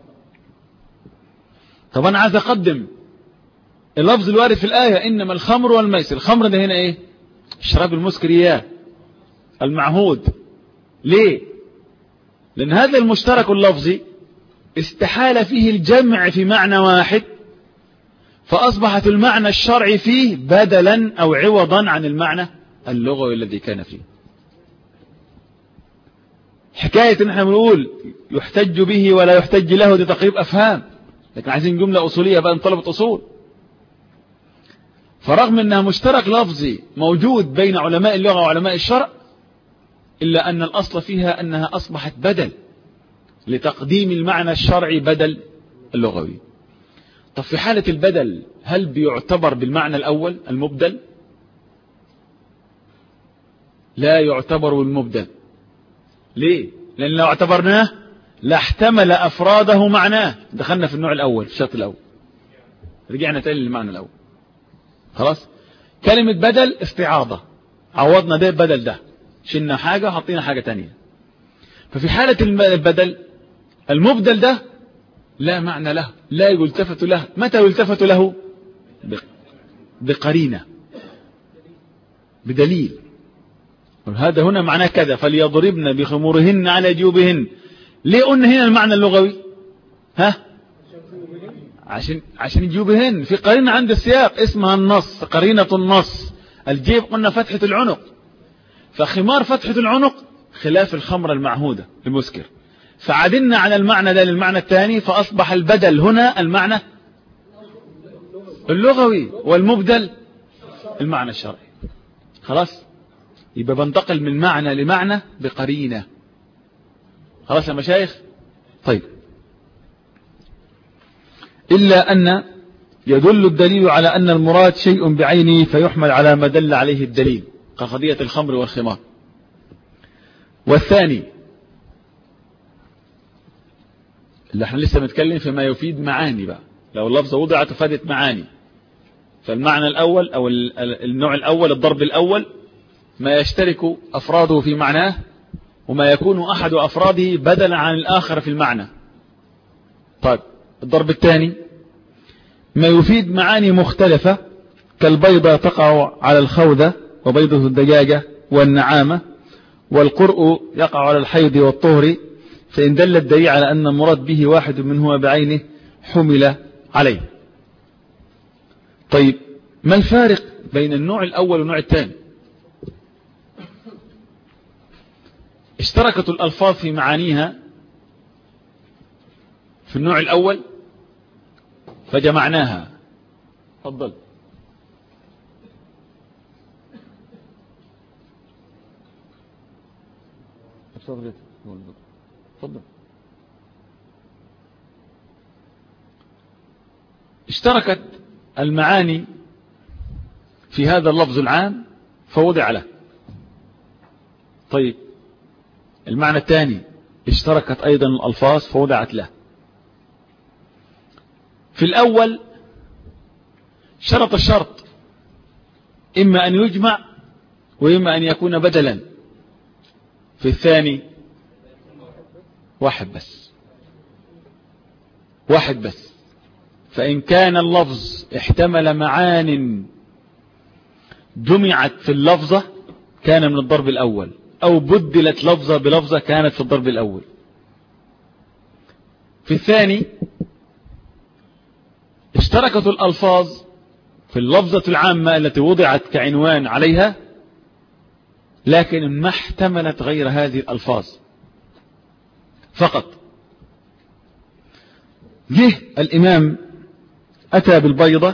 طب أنا عايز أقدم اللفظ الوارد في الآية إنما الخمر والميسر. الخمر ده هنا إيه؟ الشراب المسكر إياه المعهود. ليه؟ لأن هذا المشترك اللفظي استحال فيه الجمع في معنى واحد، فأصبحت المعنى الشرعي فيه بدلا أو عوضا عن المعنى اللغوي الذي كان فيه. حكاية ان احنا بنقول يحتج به ولا يحتج له دي تقريب أفهام، لكن عايزين جملة أصولية بقى من طلبة أصول. فرغم أنها مشترك لفظي موجود بين علماء اللغة وعلماء الشرع، إلا أن الأصل فيها أنها أصبحت بدل لتقديم المعنى الشرعي بدل اللغوي. طب في حالة البدل هل بيعتبر بالمعنى الأول المبدل؟ لا يعتبر بالمبدل. ليه؟ لأن لو اعتبرناه لاحتمل أفراده معناه. دخلنا في النوع الأول، في الشرط الأول، رجعنا تاني للمعنى الأول. خلاص. كلمة بدل استعاضة، عوضنا ده بدل ده، شلنا حاجة وحطينا حاجة تانية. ففي حالة البدل المبدل ده لا معنى له، لا يلتفت له. متى يلتفت له؟ بقرينة، بدليل. هذا هنا معناه كذا، فليضربن بخمورهن على جيوبهن. ليه قلنا هنا المعنى اللغوي؟ ها؟ عشان عشان جيوبهن في قرينة عند السياق اسمها النص، قرينة النص. الجيب قلنا فتحة العنق، فخمار فتحة العنق خلاف الخمرة المعهودة المسكر. فعدلنا على المعنى ده للمعنى الثاني، فأصبح البدل هنا المعنى اللغوي والمبدل المعنى الشرعي. خلاص. يبقى بنتقل من معنى لمعنى بقرينة. خلاص يا مشايخ. طيب، إلا أن يدل الدليل على أن المراد شيء بعينه فيحمل على ما دل عليه الدليل كقضية الخمر والخمار. والثاني اللي احنا لسه بنتكلم فيما يفيد معاني بقى، لو اللفظة وضعت فادت معاني. فالمعنى الأول أو النوع الأول، الضرب الأول، ما يشترك أفراده في معناه وما يكون أحد أفراده بدلا عن الآخر في المعنى. طيب، الضرب الثاني ما يفيد معاني مختلفة، كالبيضة تقع على الخوذة وبيضة الدجاجة والنعامة، والقرء يقع على الحيض والطهر، فإن دل الدليل على أن المراد به واحد منهما بعينه حمل عليه. طيب، ما الفارق بين النوع الأول والنوع الثاني؟ اشتركت الألفاظ في معانيها في النوع الأول فجمعناها. تفضل. تفضل. اشتركت المعاني في هذا اللفظ العام فوضع له. طيب، المعنى الثاني اشتركت أيضا الألفاظ فوضعت له. في الأول شرط الشرط إما أن يجمع وإما أن يكون بدلا. في الثاني واحد بس، واحد بس. فإن كان اللفظ احتمل معان جمعت في اللفظة كان من الضرب الأول، أو بدلت لفظة بلفظة كانت في الضرب الأول. في الثاني اشتركت الألفاظ في اللفظة العامة التي وضعت كعنوان عليها، لكن ما احتملت غير هذه الألفاظ فقط. جه الإمام أتى بالبيضة،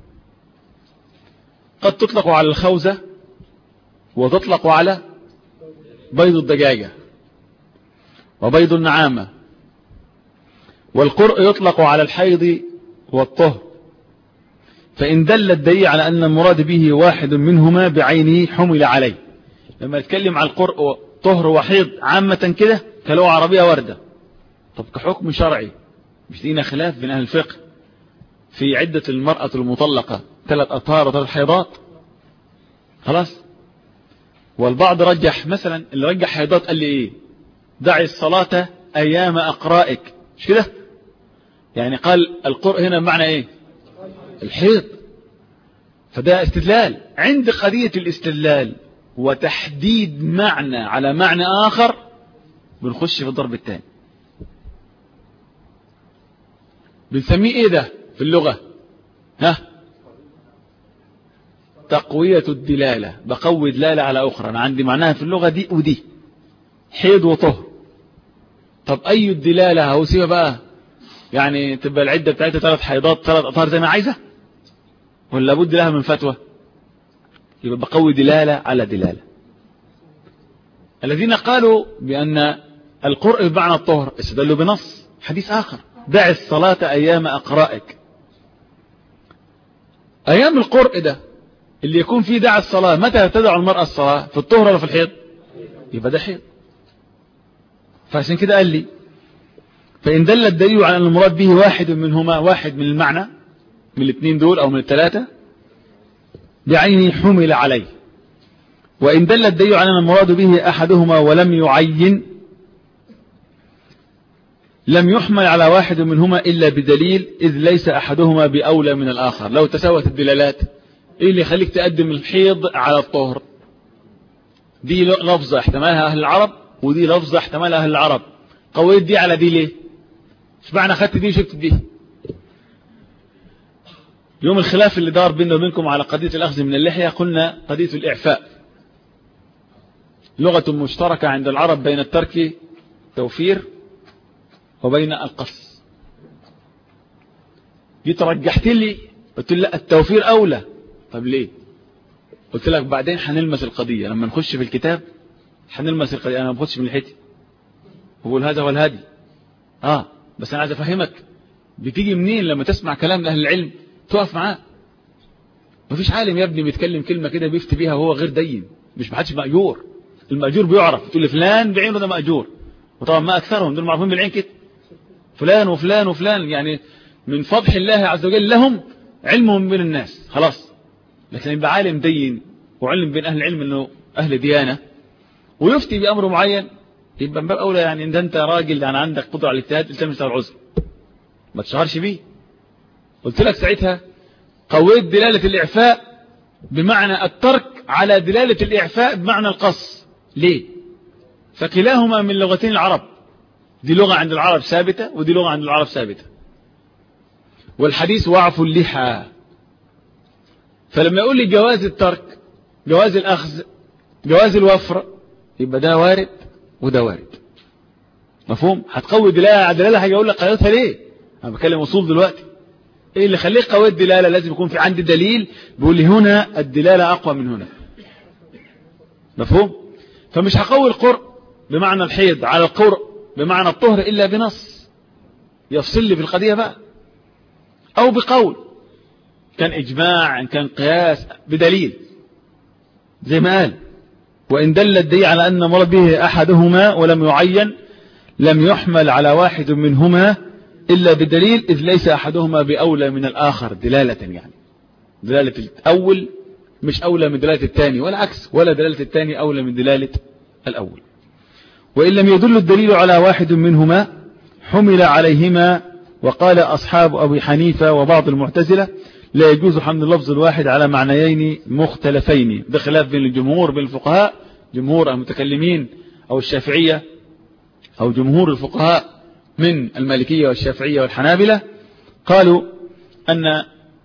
قد تطلق على الخوذة وتطلق على بيض الدجاجة وبيض النعامة، والقرء يطلق على الحيض والطهر، فإن دل الدليل على أن المراد به واحد منهما بعينه حمل عليه. لما نتكلم على القرء طهر وحيض عامة كده كلغة عربية وردة. طب كحكم شرعي مش لينا خلاف بين أهل الفقه في عدة المرأة المطلقة ثلاث أطهار وثلاث حيضات. خلاص. والبعض رجح، مثلا اللي رجح حيضات قال لي ايه؟ دعي الصلاة أيام أقرائك، مش كده؟ يعني قال القرء هنا بمعنى ايه؟ الحيض. فده استدلال. عند قضية الاستدلال وتحديد معنى على معنى آخر بنخش في الضرب الثاني. بنسميه ايه ده في اللغة؟ ها؟ تقوية الدلالة. بقوي دلالة على أخرى. أنا عندي معناها في اللغة دي ودي، حيض وطهر. طب أي الدلالة هوسيبها بقى؟ يعني تبقى العدة بتاعتها ثلاث حيضات ثلاث أطهار زي ما عايزة؟ ولا لابد لها من فتوى؟ يبقى بقوي دلالة على دلالة. الذين قالوا بأن القرء بمعنى الطهر استدلوا بنص حديث آخر: دع الصلاة أيام أقرائك. أيام القرء ده اللي يكون فيه دع الصلاة، متى تدع المرأة الصلاة؟ في الطهر ولا في الحيض؟ يبقى ده حيض. فعشان كده قال لي: فإن دل الدليل على أن المراد به واحد منهما، واحد من المعنى من الاثنين دول أو من الثلاثة، بعينه حمل عليه. وإن دل الدليل على أن المراد به أحدهما ولم يعين، لم يحمل على واحد منهما إلا بدليل، إذ ليس أحدهما بأولى من الآخر. لو تساوت الدلالات، إيه اللي يخليك تقدم الحيض على الطهر؟ دي لفظة احتمالها أهل العرب، ودي لفظة احتمالها أهل العرب. قويت دي على دي ليه؟ اشمعنى خدت دي وشفت دي؟ يوم الخلاف اللي دار بيننا وبينكم على قضية الأخذ من اللحية، قلنا قضية الإعفاء لغة مشتركة عند العرب بين الترك توفير وبين القص. جيت رجحت لي قلت لي لا، التوفير أولى. طب ليه؟ قلت لك بعدين هنلمس القضية لما نخش في الكتاب، هنلمس القضية. أنا ما بخش من لحيتي وبقول هذا هو الهادي، آه بس أنا عايز أفهمك بتيجي منين لما تسمع كلام أهل العلم تقف معاه. مفيش عالم يا ابني بيتكلم كلمة كده بيفتي بيها وهو غير دين، مش محدش مأجور. المأجور بيعرف، تقول لي فلان بعينه ده مأجور، وطبعا ما أكثرهم دول معروفين بالعين كده، فلان وفلان وفلان، يعني من فضح الله عز وجل لهم علمهم بين الناس خلاص. لكن يبقى عالم دين وعلم بين أهل العلم أنه أهل ديانة ويفتي بأمر معين، يبقى من باب أولى يعني إن انت راجل يعني عندك قدرة على الاجتهاد التمس العذر، ما تشهرش بيه. قلت لك ساعتها قويت دلالة الإعفاء بمعنى الترك على دلالة الإعفاء بمعنى القص. ليه؟ فكلاهما من لغتين العرب، دي لغة عند العرب ثابتة ودي لغة عند العرب ثابتة. والحديث وعف اللحى، فلما يقول لي جواز الترك، جواز الأخذ، جواز الوفر، يبقى ده وارد وده وارد. مفهوم؟ هتقوي دلالة دلالة هاجي اقول لك قيادتها ليه؟ انا بكلم اصول دلوقتي. ايه اللي خليك قويت دلالة؟ لازم يكون في عندي دليل بيقول لي هنا الدلالة اقوى من هنا. مفهوم؟ فمش هقوي القرء بمعنى الحيض على القرء بمعنى الطهر الا بنص يفصل لي في القضية بقى، او بقول كان اجماع ان كان قياس بدليل زي ما قال: وإن دل الدليل على أن مراد به أحدهما ولم يعين، لم يحمل على واحد منهما إلا بدليل، إذ ليس أحدهما بأولى من الآخر. دلالة يعني دلالة الأول مش أولى من دلالة الثاني، ولا عكس، ولا دلالة الثاني أولى من دلالة الأول. وإن لم يدل الدليل على واحد منهما حمل عليهما. وقال أصحاب أبي حنيفة وبعض المعتزلة: لا يجوز حمل اللفظ الواحد على معنيين مختلفين. ده خلاف بين الجمهور، بين الفقهاء، جمهور المتكلمين أو الشافعية أو جمهور الفقهاء من المالكية والشافعية والحنابلة، قالوا أن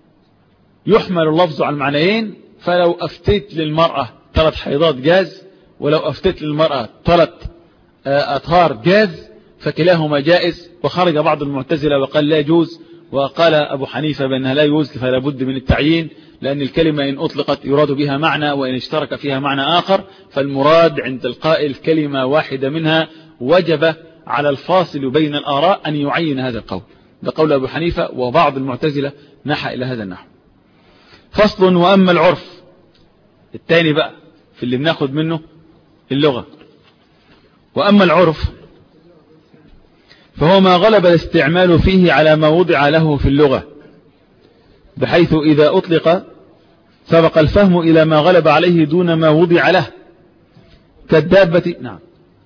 يحمل اللفظ على المعنيين. فلو أفتيت للمرأة ثلاث حيضات جاز، ولو أفتيت للمرأة ثلاث أطهار جاز، فكلاهما جائز. وخرج بعض المعتزلة وقال لا يجوز، وقال أبو حنيفة بأنها لا يجوز، فلا بد من التعيين، لأن الكلمة إن أطلقت يراد بها معنى، وإن اشترك فيها معنى آخر، فالمراد عند القائل كلمة واحدة منها، وجب على الفاصل بين الآراء أن يعين هذا القول. ده قول أبو حنيفة، وبعض المعتزلة نحى إلى هذا النحو. فصل: وأما العرف الثاني بقى في اللي بناخد منه اللغة. وأما العرف فهو ما غلب الاستعمال فيه على ما وضع له في اللغة، بحيث إذا أطلق سبق الفهم إلى ما غلب عليه دون ما وضع له، كالدابة. نعم.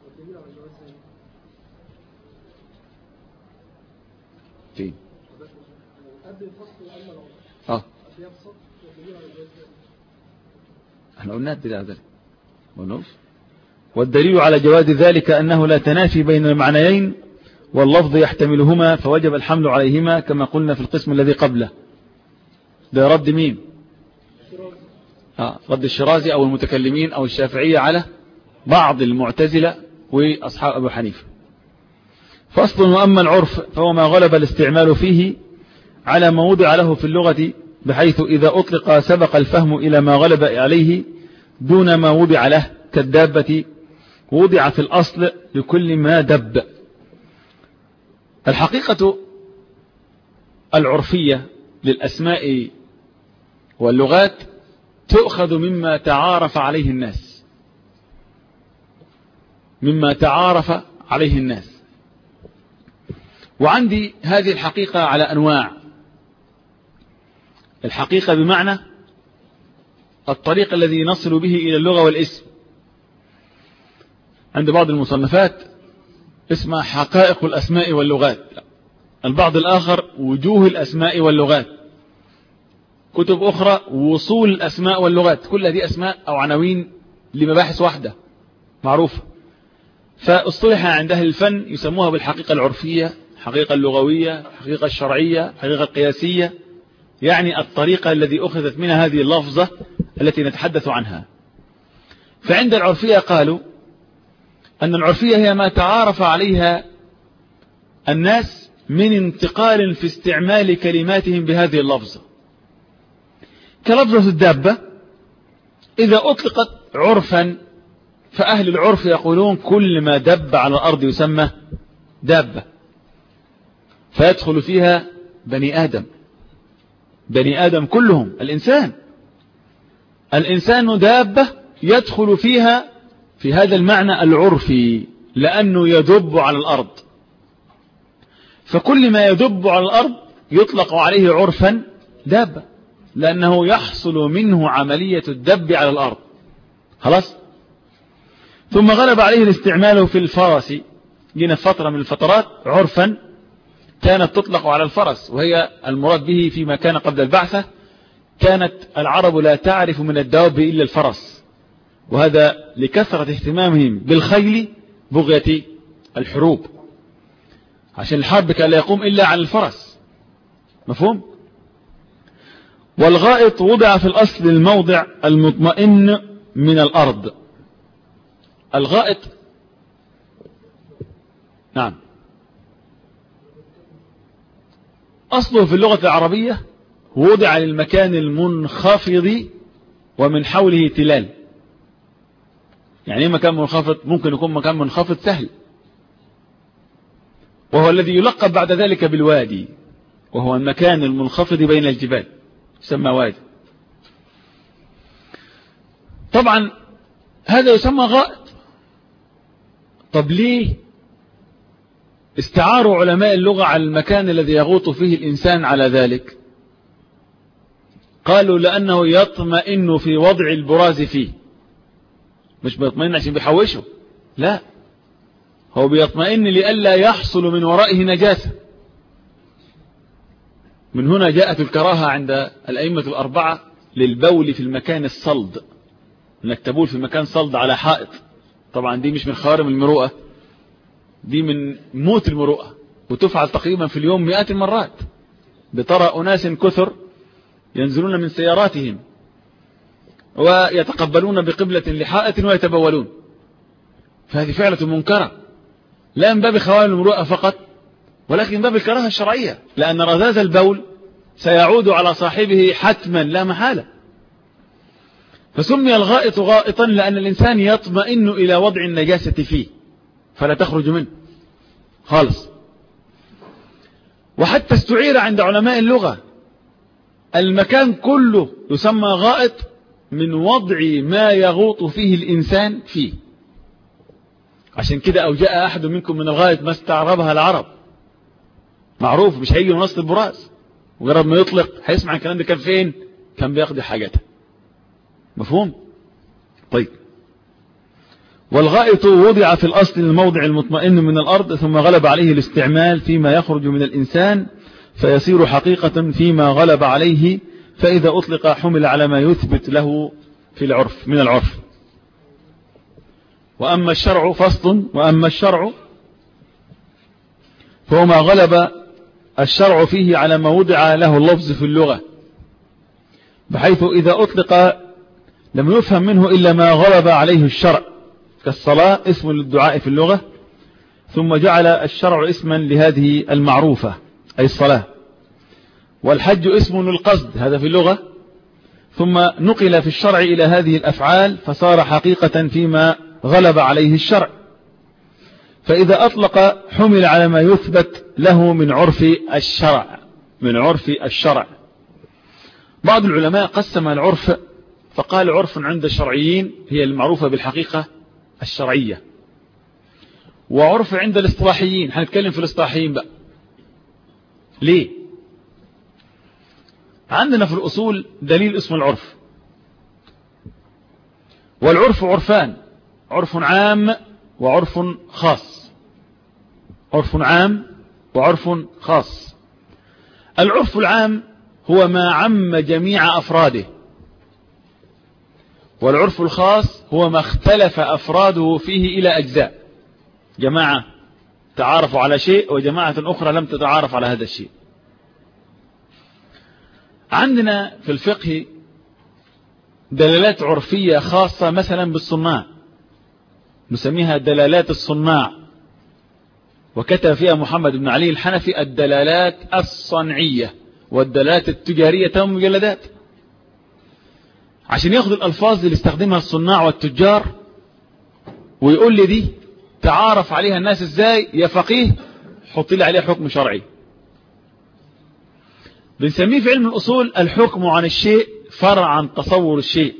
فين؟ اه احنا قلنا الدليل على ذلك ونوف. والدليل على جواز ذلك أنه لا تنافي بين المعنيين واللفظ يحتملهما، فوجب الحمل عليهما كما قلنا في القسم الذي قبله. ده رد مين؟ آه رد الشرازي أو المتكلمين أو الشافعية على بعض المعتزلة وأصحاب أبو حنيفة. فصل: وأما العرف فهو ما غلب الاستعمال فيه على ما وضع له في اللغة، بحيث إذا أطلق سبق الفهم إلى ما غلب عليه دون ما وضع له كالدابة، وضع في الأصل لكل ما دب. الحقيقة العرفية للأسماء واللغات تؤخذ مما تعارف عليه الناس، مما تعارف عليه الناس. وعندي هذه الحقيقة على أنواع. الحقيقة بمعنى الطريق الذي نصل به إلى اللغة والاسم. عند بعض المصنفات اسمها حقائق الأسماء واللغات، البعض الآخر وجوه الأسماء واللغات، كتب أخرى وصول الأسماء واللغات. كل هذه أسماء أو عناوين لمباحث واحدة معروفة، فاصطلح عند أهل الفن يسموها بالحقيقة العرفية، حقيقة اللغوية، حقيقة الشرعية، حقيقة القياسية، يعني الطريقة الذي أخذت منها هذه اللفظة التي نتحدث عنها. فعند العرفية قالوا أن العرفية هي ما تعارف عليها الناس من انتقال في استعمال كلماتهم بهذه اللفظة. كلفظة الدابة إذا أطلقت عرفا فأهل العرف يقولون كل ما دب على الأرض يسمى دابة، فيدخل فيها بني آدم، بني آدم كلهم، الإنسان الإنسان دابة يدخل فيها في هذا المعنى العرفي، لأنه يدب على الأرض. فكل ما يدب على الأرض يطلق عليه عرفا دابة، لأنه يحصل منه عملية الدب على الأرض. خلاص. ثم غلب عليه الاستعمال في الفرس. جينا فترة من الفترات عرفا كانت تطلق على الفرس، وهي المراد به فيما كان قبل البعثة. كانت العرب لا تعرف من الدواب إلا الفرس، وهذا لكثرة اهتمامهم بالخيل بغية الحروب، عشان الحرب كان لا يقوم إلا على الفرس. مفهوم؟ والغائط وضع في الأصل الموضع المطمئن من الأرض. الغائط نعم أصله في اللغة العربية وضع للمكان المنخفض ومن حوله تلال. يعني مكان منخفض ممكن يكون مكان منخفض سهل، وهو الذي يلقب بعد ذلك بالوادي، وهو المكان المنخفض بين الجبال يسمى وادي. طبعا هذا يسمى غائط. طب ليه استعاروا علماء اللغة على المكان الذي يغوط فيه الإنسان على ذلك؟ قالوا لأنه يطمئن في وضع البراز فيه. مش بيطمئن عشان بيحوشه، لا، هو بيطمئن لئلا يحصل من ورائه نجاسة. من هنا جاءت الكراهة عند الأئمة الأربعة للبول في المكان الصلد، انك تبول في مكان صلد على حائط. طبعا دي مش من خوارم المروءة، دي من موت المروءة، وتفعل تقريبا في اليوم مئات المرات. بترى أناس كثر ينزلون من سياراتهم ويتقبلون بقبلة لحائط ويتبولون، فهذه فعلة منكرة، لا من باب خوارم المروءة فقط، ولكن من باب الكراهة الشرعية، لأن رذاذ البول سيعود على صاحبه حتما لا محالة. فسمي الغائط غائطا لأن الإنسان يطمئن إلى وضع النجاسة فيه فلا تخرج منه خالص. وحتى استعير عند علماء اللغة المكان كله يسمى غائط من وضع ما يغوط فيه الإنسان فيه. عشان كده أو جاء أحد منكم من الغائط ما استعربها العرب، معروف، مش هيجي من وسط البراز، وجرب ما يطلق هيسمع الكلام ده كان فين؟ كان بيقضي حاجته. مفهوم؟ طيب. والغائط وضع في الأصل الموضع المطمئن من الأرض، ثم غلب عليه الاستعمال فيما يخرج من الإنسان فيصير حقيقة فيما غلب عليه، فإذا أطلق حمل على ما يثبت له في العرف من العرف. وأما الشرع فصل. وأما الشرع فهو ما غلب الشرع فيه على ما وضع له اللفظ في اللغة، بحيث إذا أطلق لم يفهم منه إلا ما غلب عليه الشرع، كالصلاة اسم للدعاء في اللغة، ثم جعل الشرع اسما لهذه المعروفة أي الصلاة. والحج اسم للقصد، هذا في اللغة، ثم نقل في الشرع إلى هذه الأفعال فصار حقيقة فيما غلب عليه الشرع. فإذا أطلق حمل على ما يثبت له من عرف الشرع من عرف الشرع. بعض العلماء قسم العرف فقال عرف عند الشرعيين هي المعروفة بالحقيقة الشرعية، وعرف عند الاصطلاحيين. هنتكلم في الاصطلاحيين بقى. ليه؟ عندنا في الأصول دليل اسمه العرف، والعرف عرفان: عرف عام وعرف خاص. عرف عام وعرف خاص. العرف العام هو ما عم جميع أفراده، والعرف الخاص هو ما اختلف أفراده فيه إلى أجزاء. جماعة تعارفوا على شيء وجماعة أخرى لم تتعارف على هذا الشيء. عندنا في الفقه دلالات عرفية خاصة مثلا بالصناع، نسميها دلالات الصناع، وكتب فيها محمد بن علي الحنفي الدلالات الصنعية والدلالات التجارية تم مجلدات، عشان ياخذ الألفاظ اللي استخدمها الصناع والتجار ويقول لي دي تعارف عليها الناس ازاي يا فقيه، حط لي عليها حكم شرعي. بنسميه في علم الأصول الحكم عن الشيء فرع عن تصور الشيء.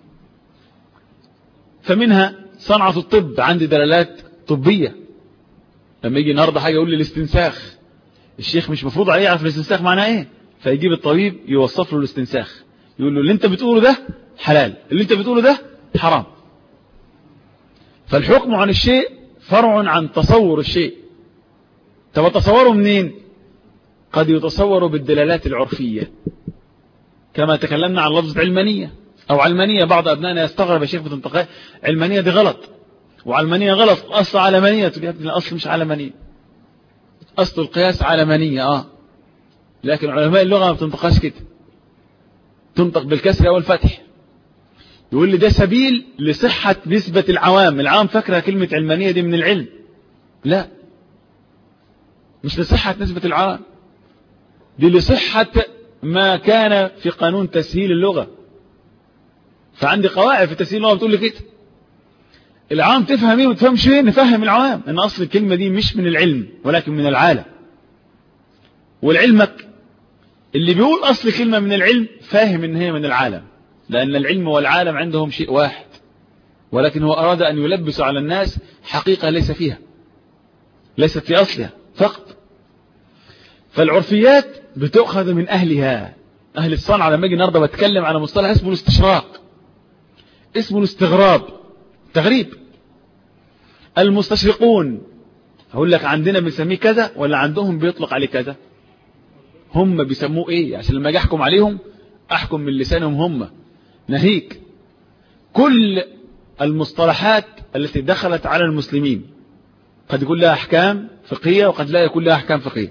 فمنها صنعة الطب، عندي دلالات طبية. لما يجي النهارده حاجة يقول لي الاستنساخ، الشيخ مش مفروض عليه يعرف الاستنساخ معناه ايه، فيجيب الطبيب يوصف له الاستنساخ، يقول له اللي انت بتقوله ده حلال، اللي انت بتقوله ده حرام. فالحكم عن الشيء فرع عن تصور الشيء. طب تصوره منين؟ قد يتصور بالدلالات العرفية، كما تكلمنا عن لفظ علمانية أو علمانية. بعض أبنائنا يستغرب يا شيخ بتنطقها علمانية، دي غلط، وعلمانية غلط، أصل علمانية. تقول يا ابني الأصل مش علمانية، أصل القياس علمانية آه لكن علماء اللغة ما بتنطقهاش كده، تنطق بالكسر أو الفتح. يقول لي ده سبيل لصحة نسبة العوام. العام فاكرة كلمة علمانية دي من العلم، لا، مش لصحة نسبة العوام، دي لصحة ما كان في قانون تسهيل اللغة. فعندي قواعد في تسهيل اللغة بتقول لي كده، العام تفهم ايه وتفهمش ايه، نفهم العوام ان اصل الكلمة دي مش من العلم ولكن من العالم. والعلمك اللي بيقول اصل كلمة من العلم فاهم ان هي من العالم، لان العلم والعالم عندهم شيء واحد، ولكن هو اراد ان يلبس على الناس حقيقة ليس فيها، ليست في اصلها فقط. فالعرفيات بتؤخذ من اهلها، اهل الصنعة. لما اجي النهارده بتكلم على مصطلح اسمه الاستشراق، اسمه الاستغراب، تغريب. المستشرقون هقول لك عندنا بنسميه كذا ولا عندهم بيطلق عليه كذا، هم بيسموه ايه عشان لما اجي احكم عليهم احكم من لسانهم هم. ناهيك كل المصطلحات التي دخلت على المسلمين قد يكون لها احكام فقهية وقد لا يكون لها احكام فقهية،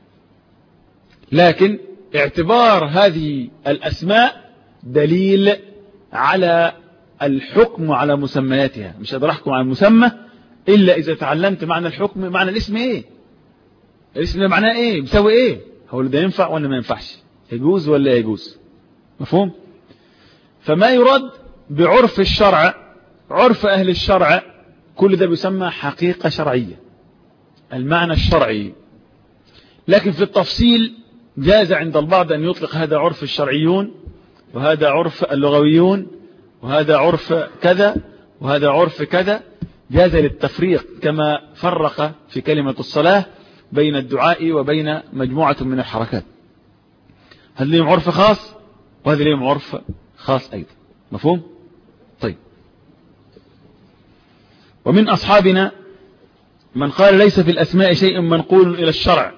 لكن اعتبار هذه الاسماء دليل على الحكم على مسمياتها. مش هقدر احكم على المسمى الا اذا تعلمت معنى الحكم، معنى الاسم ايه، الاسم ده معناه ايه، بيساوي ايه، هو ده ينفع ولا ما ينفعش، يجوز ولا يجوز. مفهوم؟ فما يراد بعرف الشرع، عرف اهل الشرع، كل ده بيسمى حقيقة شرعية، المعنى الشرعي. لكن في التفصيل جاز عند البعض ان يطلق هذا عرف الشرعيون وهذا عرف اللغويون وهذا عرف كذا وهذا عرف كذا، جاز للتفريق كما فرق في كلمة الصلاة بين الدعاء وبين مجموعة من الحركات. هذا لهم عرف خاص وهذا لهم عرف خاص أيضا. مفهوم؟ طيب. ومن أصحابنا من قال ليس في الأسماء شيء منقول إلى الشرع،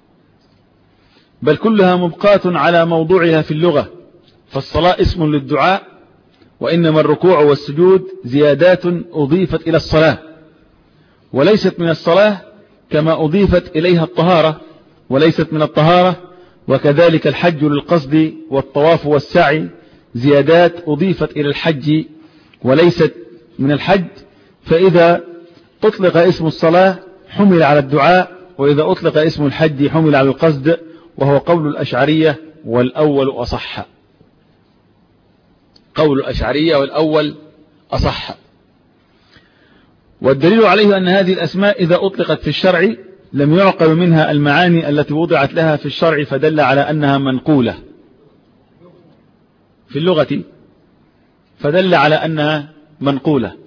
بل كلها مبقاة على موضوعها في اللغة، فالصلاة اسم للدعاء، وإنما الركوع والسجود زيادات أضيفت إلى الصلاة وليست من الصلاة، كما أضيفت إليها الطهارة وليست من الطهارة، وكذلك الحج للقصد والطواف والسعي زيادات أضيفت إلى الحج وليست من الحج. فإذا أطلق اسم الصلاة حمل على الدعاء، وإذا أطلق اسم الحج حمل على القصد وهو قول الأشعرية والأول أصح. قول الأشعرية والأول أصح. والدليل عليه أن هذه الأسماء إذا أطلقت في الشرع لم يعقل منها المعاني التي وضعت لها في الشرع، فدل على أنها منقولة في اللغة، فدل على أنها منقولة.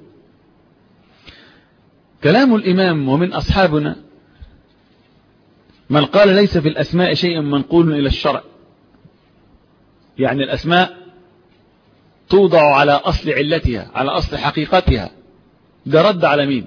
كلام الإمام ومن أصحابنا من قال ليس في الأسماء شيء منقول إلى الشرع، يعني الأسماء توضع على أصل علتها، على أصل حقيقتها. ده رد على مين؟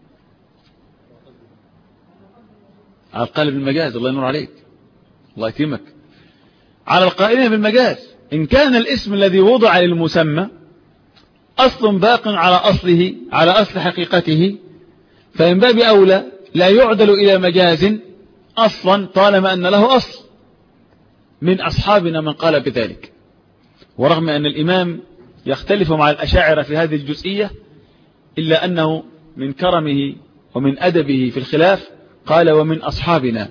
على القائل بالمجاز. الله ينور عليك، الله يكرمك. على القائلين بالمجاز. إن كان الاسم الذي وضع للمسمى أصل باق على أصله، على أصل حقيقته، فإن باب أولى لا يعدل إلى مجاز أصلا طالما أن له أصل. من أصحابنا من قال بذلك، ورغم أن الإمام يختلف مع الأشاعرة في هذه الجزئية، إلا أنه من كرمه ومن أدبه في الخلاف قال ومن أصحابنا،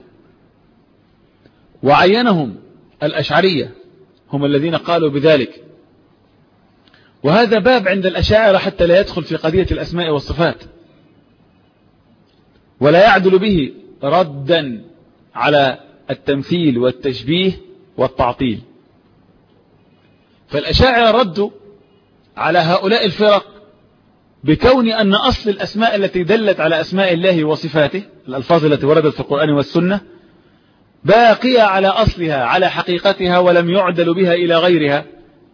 وعينهم الأشعرية هم الذين قالوا بذلك. وهذا باب عند الأشاعرة حتى لا يدخل في قضية الأسماء والصفات، ولا يعدل به ردا على التمثيل والتشبيه والتعطيل. فالأشاعرة ردوا على هؤلاء الفرق بكون أن أصل الأسماء التي دلت على أسماء الله وصفاته، الألفاظ التي وردت في القرآن والسنة، باقية على أصلها، على حقيقتها، ولم يعدل بها إلى غيرها.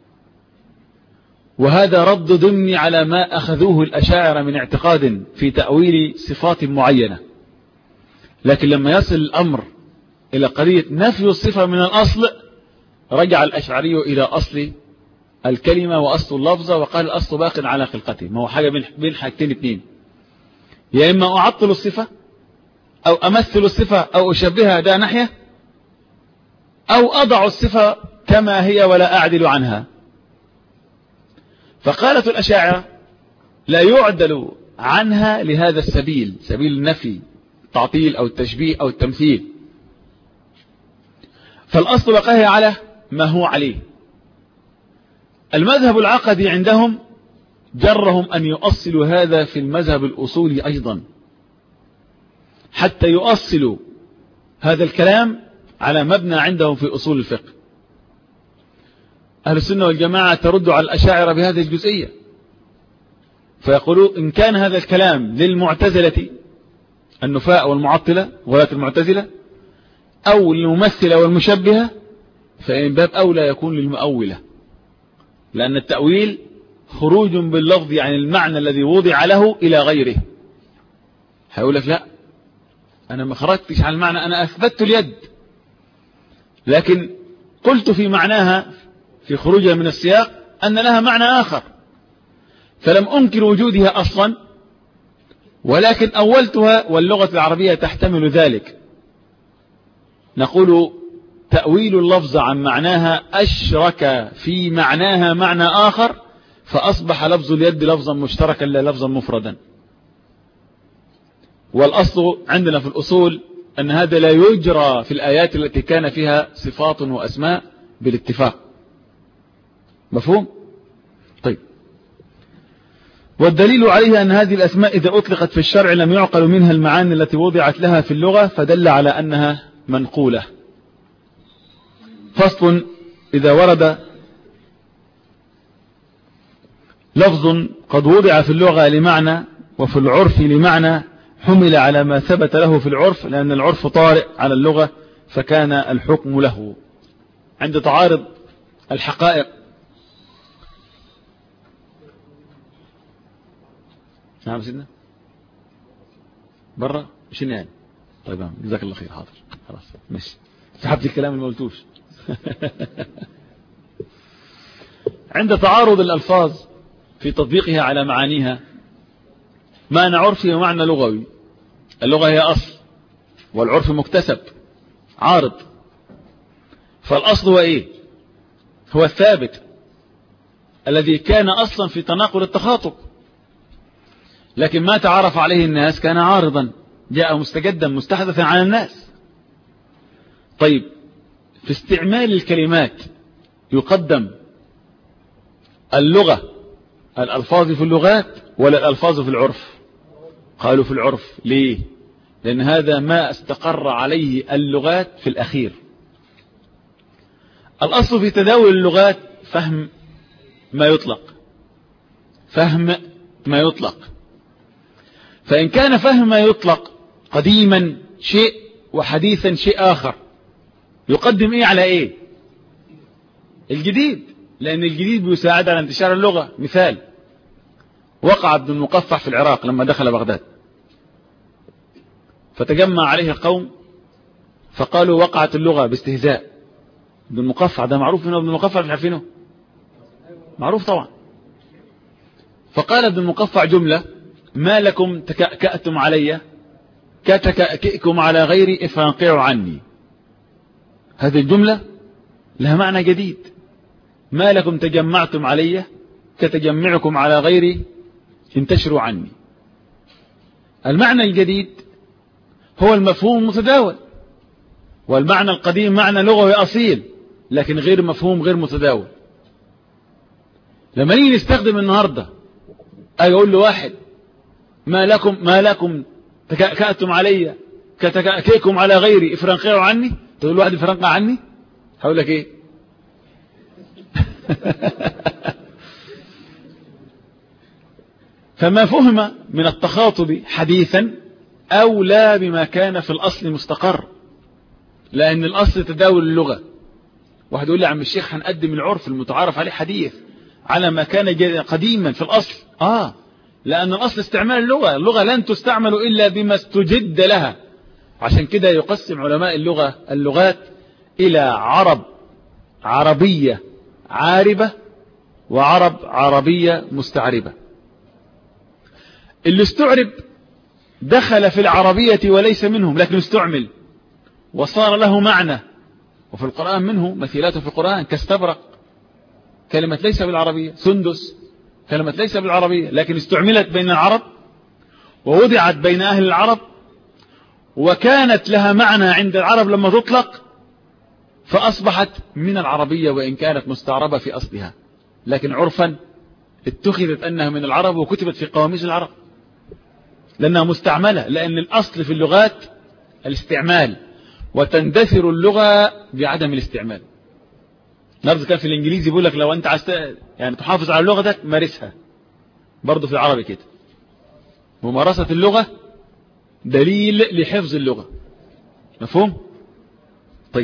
وهذا رد ضمني على ما أخذوه الأشاعرة من اعتقاد في تأويل صفات معينة. لكن لما يصل الأمر إلى قضية نفي الصفة من الأصل، رجع الأشعري إلى أصل الكلمة وأصل اللفظة، وقال الأصل باق على خلقته. ما هو حاجة بين حاجتين اتنين، يا إما أعطل الصفة أو أمثل الصفة أو أشبهها، ده ناحية، أو أضع الصفة كما هي ولا أعدل عنها. فقالت الأشاعرة لا يعدل عنها لهذا السبيل، سبيل النفي، التعطيل أو التشبيه أو التمثيل. فالأصل بقاه على ما هو عليه. المذهب العقدي عندهم جرهم أن يؤصلوا هذا في المذهب الأصولي أيضا، حتى يؤصلوا هذا الكلام على مبنى عندهم في أصول الفقه. أهل السنة والجماعة ترد على الأشاعرة بهذه الجزئية، فيقولوا إن كان هذا الكلام للمعتزلة النفاء والمعطلة ولاة المعتزلة، أو للممثلة والمشبهة، فإن باب أولى يكون للمؤولة، لأن التأويل خروج باللفظ عن المعنى الذي وضع له إلى غيره. هيقول لك لا، أنا ما خرجتش عن المعنى، أنا أثبتت اليد، لكن قلت في معناها في خروجها من السياق أن لها معنى آخر، فلم أنكر وجودها أصلا، ولكن أولتها، واللغة العربية تحتمل ذلك. نقول تأويل اللفظ عن معناها أشرك في معناها معنى آخر، فأصبح لفظ اليد لفظا مشتركا لا لفظا مفردا. والأصل عندنا في الأصول أن هذا لا يجرى في الآيات التي كان فيها صفات وأسماء بالاتفاق. مفهوم؟ طيب. والدليل عليه أن هذه الأسماء إذا أطلقت في الشرع لم يعقل منها المعاني التي وضعت لها في اللغة، فدل على أنها منقولة. فصل: إذا ورد لفظ قد وضع في اللغة لمعنى وفي العرف لمعنى، حمل على ما ثبت له في العرف، لأن العرف طارئ على اللغة، فكان الحكم له. عند تعارض الحقائق نعم سيدنا برا مش يعني. طيب جزاك الله خير. حاضر خلاص ماشي، سحبت الكلام اللي ما قلتوش. عند تعارض الألفاظ في تطبيقها على معانيها، معنى عرفي ومعنى لغوي. اللغة هي أصل والعرف مكتسب عارض. فالأصل هو إيه؟ هو الثابت الذي كان أصلا في تناقض التخاطب، لكن ما تعرف عليه الناس كان عارضا، جاء مستجدا مستحدثا على الناس. طيب في استعمال الكلمات يقدم اللغة الألفاظ في اللغات ولا الألفاظ في العرف؟ قالوا في العرف. ليه؟ لأن هذا ما استقر عليه اللغات في الأخير. الأصل في تداول اللغات فهم ما يطلق، فهم ما يطلق. فإن كان فهم ما يطلق قديما شيء وحديثا شيء آخر، يقدم إيه على إيه؟ الجديد، لأن الجديد بيساعد على انتشار اللغة. مثال: وقع ابن المقفع في العراق لما دخل بغداد، فتجمع عليه القوم فقالوا وقعت اللغة باستهزاء. ابن المقفع ده معروف منه، ابن المقفع مش عارفينه؟ معروف طبعا. فقال ابن المقفع جملة: ما لكم تكأكأتم علي كتكأكئكم على غيري افانقعوا عني. هذه الجملة لها معنى جديد. ما لكم تجمعتم علي كتجمعكم على غيري انتشروا عني. المعنى الجديد هو المفهوم المتداول، والمعنى القديم معنى لغوي أصيل لكن غير مفهوم، غير متداول. لما نيجي نستخدم النهاردة أجي أقول له واحد: ما لكم ما لكم تكأكأتم علي كتكأكئكم على غيري افرنقعوا عني. تقول له واحد افرنقع عني، هقول لك ايه؟ فما فهم من التخاطب حديثا أولى بما كان في الأصل مستقر، لأن الأصل تداول اللغة. واحد يقول لي: عم الشيخ هنقدم العرف المتعارف عليه حديث على ما كان قديما في الأصل. آه لأن الأصل استعمال اللغة، اللغة لن تستعمل إلا بما استجد لها. عشان كده يقسم علماء اللغة اللغات إلى عرب عربية عاربة وعرب عربية مستعربة. اللي استعرب دخل في العربية وليس منهم، لكن استعمل وصار له معنى. وفي القرآن منه مثيلاته في القرآن كاستبرق، كلمة ليس بالعربية. سندس كلمة ليس بالعربية لكن استعملت بين العرب ووضعت بين أهل العرب، وكانت لها معنى عند العرب لما تطلق، فأصبحت من العربية وإن كانت مستعربة في أصلها، لكن عرفا اتخذت أنها من العرب وكتبت في قواميس العرب لأنها مستعملة، لأن الأصل في اللغات الاستعمال، وتندثر اللغة بعدم الاستعمال. نفس كان في الإنجليزي بيقول لك لو أنت عايز يعني تحافظ على لغتك مارسها، برضو في العربي كده. ممارسة اللغة دليل لحفظ اللغة. مفهوم؟ طيب،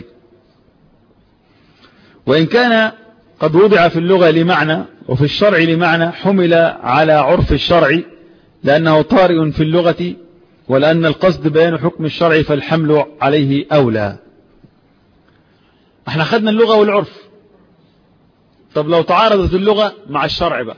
وإن كان قد وضع في اللغة لمعنى وفي الشرع لمعنى، حمل على عرف الشرع لأنه طارئ في اللغة، ولأن القصد بيان حكم الشرع فالحمل عليه أولى. احنا خدنا اللغة والعرف. طب لو تعارضت اللغة مع الشرع بقى،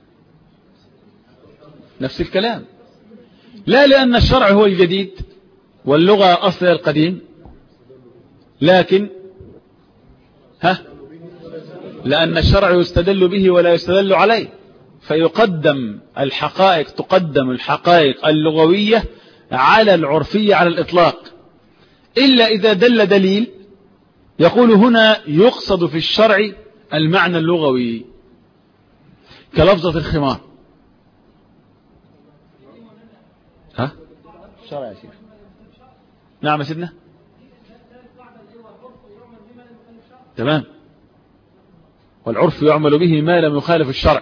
نفس الكلام. لا لأن الشرع هو الجديد واللغة أصل القديم، لكن ها لأن الشرع يستدل به ولا يستدل عليه، فيقدم الحقائق تقدم الحقائق اللغوية على العرفية على الإطلاق، إلا إذا دل دليل يقول هنا يقصد في الشرع المعنى اللغوي، كلفظة الخمار. ها الشرع يا شيخ. نعم يا سيدنا، تمام. والعرف يعمل به ما لم يخالف الشرع.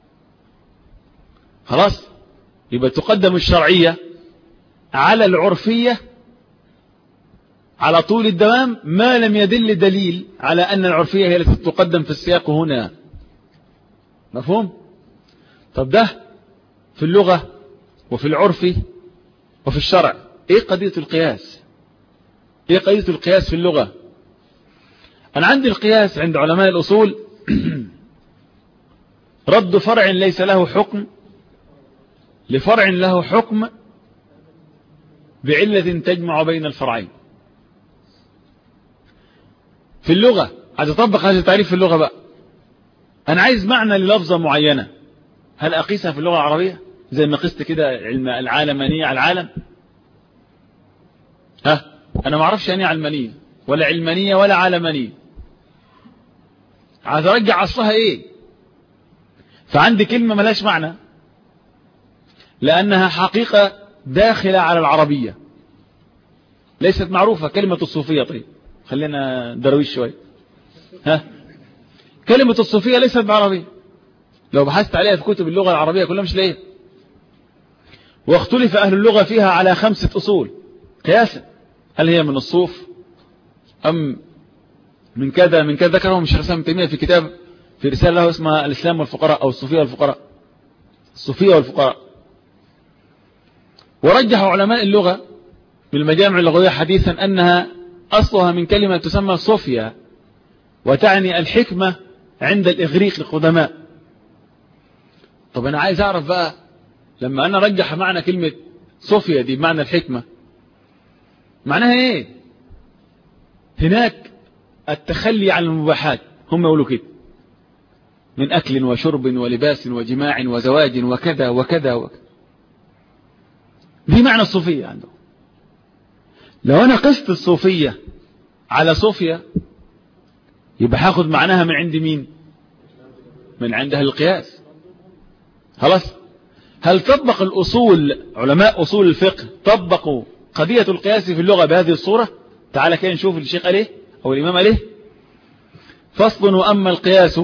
خلاص، يبقى تقدم الشرعية على العرفية على طول الدوام ما لم يدل دليل على أن العرفية هي التي تقدم في السياق هنا. مفهوم؟ طب ده في اللغة وفي العرف وفي الشرع. ايه قضية القياس؟ ايه قضية القياس في اللغة؟ أنا عندي القياس عند علماء الأصول رد فرع ليس له حكم لفرع له حكم بعلة تجمع بين الفرعين. في اللغة عايز أطبق هذا التعريف في اللغة بقى. أنا عايز معنى للفظة معينة، هل أقيسها في اللغة العربية زي ما قست كده علم العالمانية على العالم؟ ها أنا ما أعرفش يعني علمانية، ولا علمانية ولا علمانية، عايز ارجع اصلها ايه؟ فعندي كلمة ملاش معنى لانها حقيقة داخلة على العربية ليست معروفة. كلمة الصوفية، طيب خلينا درويش شوي، ها، كلمة الصوفية ليست بعربية، لو بحثت عليها في كتب اللغة العربية كلها مش لاقيها. واختلف أهل اللغة فيها على خمسة أصول قياسا، هل هي من الصوف أم من كذا من كذا. ذكرهم الشيخ الإسلام ابن تيمية في كتاب، في رسالة له اسمها الإسلام والفقراء أو الصوفية والفقراء، الصوفية والفقراء. ورجح علماء اللغة بالمجامع اللغوية حديثا أنها أصلها من كلمة تسمى صوفيا، وتعني الحكمة عند الإغريق القدماء. طب أنا عايز أعرف بقى، لما أنا رجح معنى كلمة صوفيا دي بمعنى الحكمة، معناها إيه؟ هناك التخلي عن المباحات، هم يقولوا كده، من أكل وشرب ولباس وجماع وزواج وكذا وكذا وكذا. دي معنى الصوفية عندهم. لو أنا قست الصوفية على صوفيا يبقى هاخد معناها من عند مين؟ من عند أهل القياس. خلاص. هل طبق الأصول علماء أصول الفقه طبقوا قضية القياس في اللغة بهذه الصورة؟ تعال كده نشوف الشيخ عليه أو الإمام عليه. فصل: وأما القياس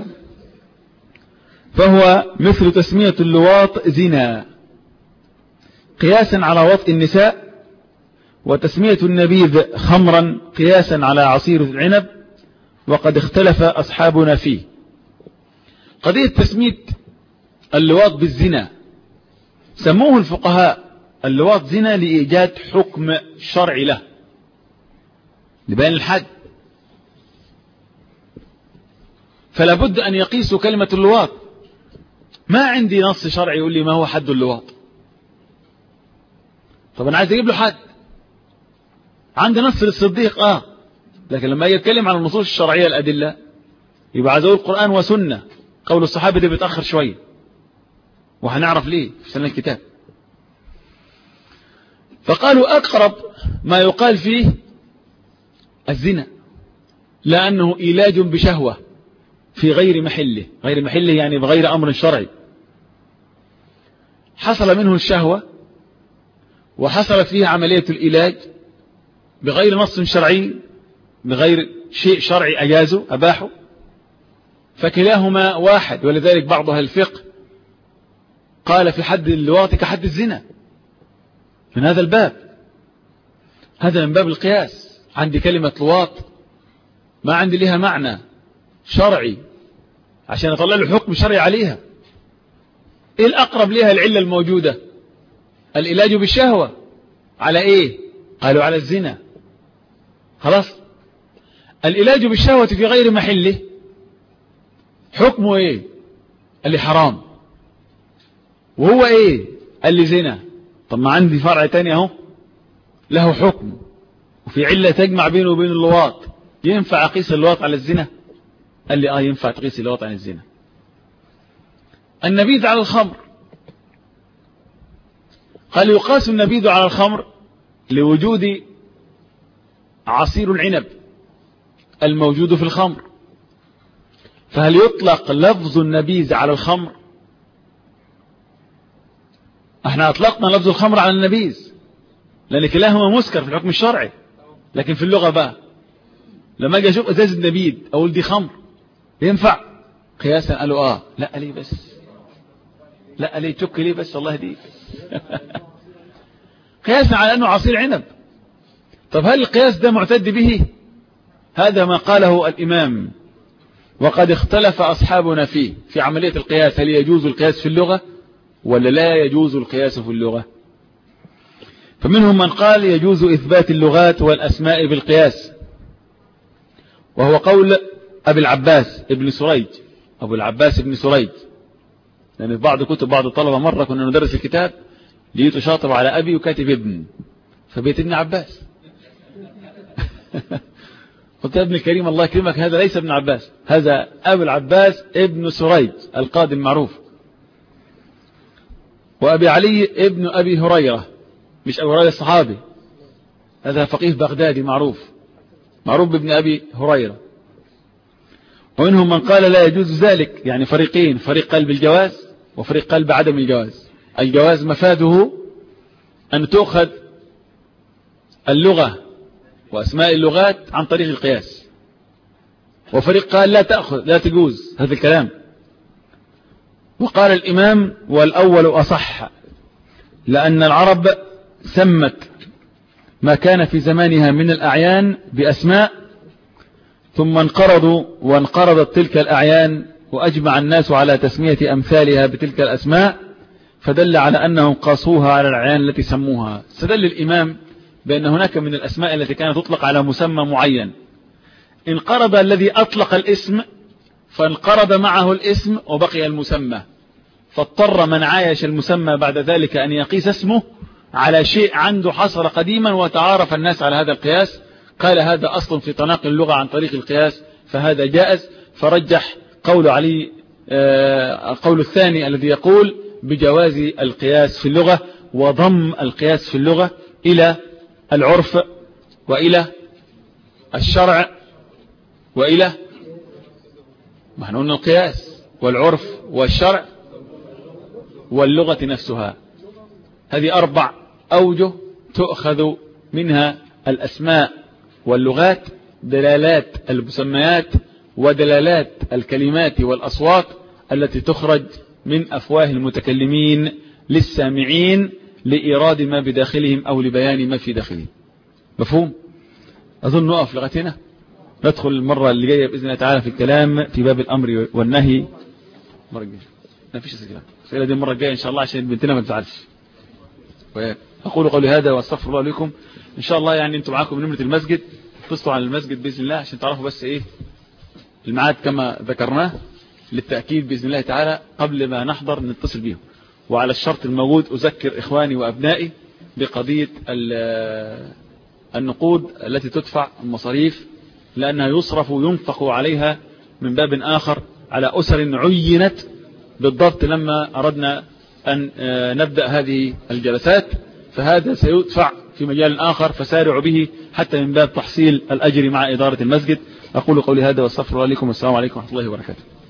فهو مثل تسمية اللواط زنا قياسا على وطء النساء، وتسمية النبيذ خمرا قياسا على عصير العنب، وقد اختلف أصحابنا فيه. قضية تسمية اللواط بالزنا سموه الفقهاء اللواط زنا لإيجاد حكم شرعي له، لبيان الحد. فلا بد أن يقيسوا كلمة اللواط. ما عندي نص شرعي يقول لي ما هو حد اللواط. طب أنا عايز أجيب له حد، عندي نص للصديق آه لكن لما يتكلم عن النصوص الشرعية الأدلة يبقى عايز أقول القرآن وسنة. قول الصحابة ده بيتأخر شوية، وهنعرف ليه في سنة الكتاب. فقالوا أقرب ما يقال فيه الزنا، لأنه إيلاج بشهوة في غير محله. غير محله يعني بغير أمر شرعي، حصل منه الشهوة وحصلت فيه عملية الإيلاج بغير نص شرعي، بغير شيء شرعي أجازه أباحه، فكلاهما واحد. ولذلك بعض أهل الفقه قال في حد اللواط كحد الزنا من هذا الباب. هذا من باب القياس. عندي كلمة لواط ما عندي لها معنى شرعي عشان أطلع له حكم شرعي عليها. إيه الأقرب لها؟ العلة الموجودة العلاج بالشهوة. على إيه؟ قالوا على الزنا. خلاص. العلاج بالشهوة في غير محله حكمه إيه؟ اللي حرام. وهو إيه؟ اللي زنا. طب ما عندي فرع تاني اهو له حكم وفي علة تجمع بينه وبين اللواط، ينفع أقيس اللواط على الزنا؟ قال لي آه ينفع تقيس اللواط على الزنا. النبيذ على الخمر، قال يقاس النبيذ على الخمر لوجود عصير العنب الموجود في الخمر. فهل يطلق لفظ النبيذ على الخمر؟ احنا اطلقنا لفظ الخمر على النبيذ لان كلاهما مسكر في الحكم الشرعي، لكن في اللغة بقى لما اجي اشوف ازاز النبيذ اقول دي خمر ينفع قياسا؟ قالوا اه. لا ليه بس؟ لا ليه تشك ليه بس؟ والله دي قياسا على انه عصير عنب. طب هل القياس ده معتد به؟ هذا ما قاله الامام. وقد اختلف اصحابنا فيه في عملية القياس، هل يجوز القياس في اللغة ولا لا يجوز القياس في اللغة؟ فمنهم من قال يجوز إثبات اللغات والأسماء بالقياس، وهو قول أبي العباس ابن سريج، أبو العباس ابن سريج. لأن يعني في بعض كتب بعض الطلبة مرة كنا ندرس الكتاب لقيته شاطب على أبي وكاتب ابن، فبيت ابن عباس. قلت يا ابن الكريم الله يكرمك هذا ليس ابن عباس، هذا أبو العباس ابن سريج القاضي المعروف. وأبي علي ابن أبي هريرة، مش أبي هريرة الصحابي، هذا فقيه بغدادي معروف. معروف بابن أبي هريرة. ومنهم من قال لا يجوز ذلك، يعني فريقين، فريق قال بالجواز وفريق قال بعدم الجواز. الجواز مفاده أن تؤخذ اللغة وأسماء اللغات عن طريق القياس، وفريق قال لا تأخذ لا تجوز هذا الكلام. وقال الإمام والأول أصح، لأن العرب سمت ما كان في زمانها من الأعيان بأسماء، ثم انقرضوا وانقرضت تلك الأعيان وأجمع الناس على تسمية أمثالها بتلك الأسماء، فدل على أنهم قاسوها على الأعيان التي سموها. استدل الإمام بأن هناك من الأسماء التي كانت تطلق على مسمى معين، انقرض الذي أطلق الاسم فانقرض معه الاسم وبقي المسمى، فاضطر من عايش المسمى بعد ذلك أن يقيس اسمه على شيء عنده حصل قديما وتعارف الناس على هذا القياس. قال هذا أصل في تناقل اللغة عن طريق القياس فهذا جائز، فرجح قول علي القول الثاني الذي يقول بجواز القياس في اللغة وضم القياس في اللغة إلى العرف وإلى الشرع وإلى ما احنا قلنا القياس والعرف والشرع واللغة نفسها. هذه أربع أوجه تؤخذ منها الأسماء واللغات، دلالات المسميات ودلالات الكلمات والأصوات التي تخرج من أفواه المتكلمين للسامعين لإيراد ما بداخلهم أو لبيان ما في داخلهم. مفهوم؟ أظن نقف لغتنا، ندخل المرة اللي جاية بإذن الله تعالى في الكلام في باب الأمر والنهي. مرة جاية ما فيش أسئلة، الأسئلة دي المرة الجاية إن شاء الله عشان بنتنا ما تزعلش. أقول قولي هذا واستغفر الله لكم. إن شاء الله يعني أنتم معاكم نمرة المسجد، اتصلوا على المسجد بإذن الله عشان تعرفوا بس إيه الميعاد كما ذكرناه للتأكيد بإذن الله تعالى قبل ما نحضر نتصل بهم. وعلى الشرط الموجود أذكر إخواني وأبنائي بقضية النقود التي تدفع المصاريف، لأنها يصرف وينفق عليها من باب آخر على أسر عينت بالضبط لما أردنا أن نبدأ هذه الجلسات، فهذا سيدفع في مجال آخر فسارعوا به حتى من باب تحصيل الأجر مع إدارة المسجد. أقول قولي هذا واستغفر الله لكم والسلام عليكم ورحمة الله وبركاته.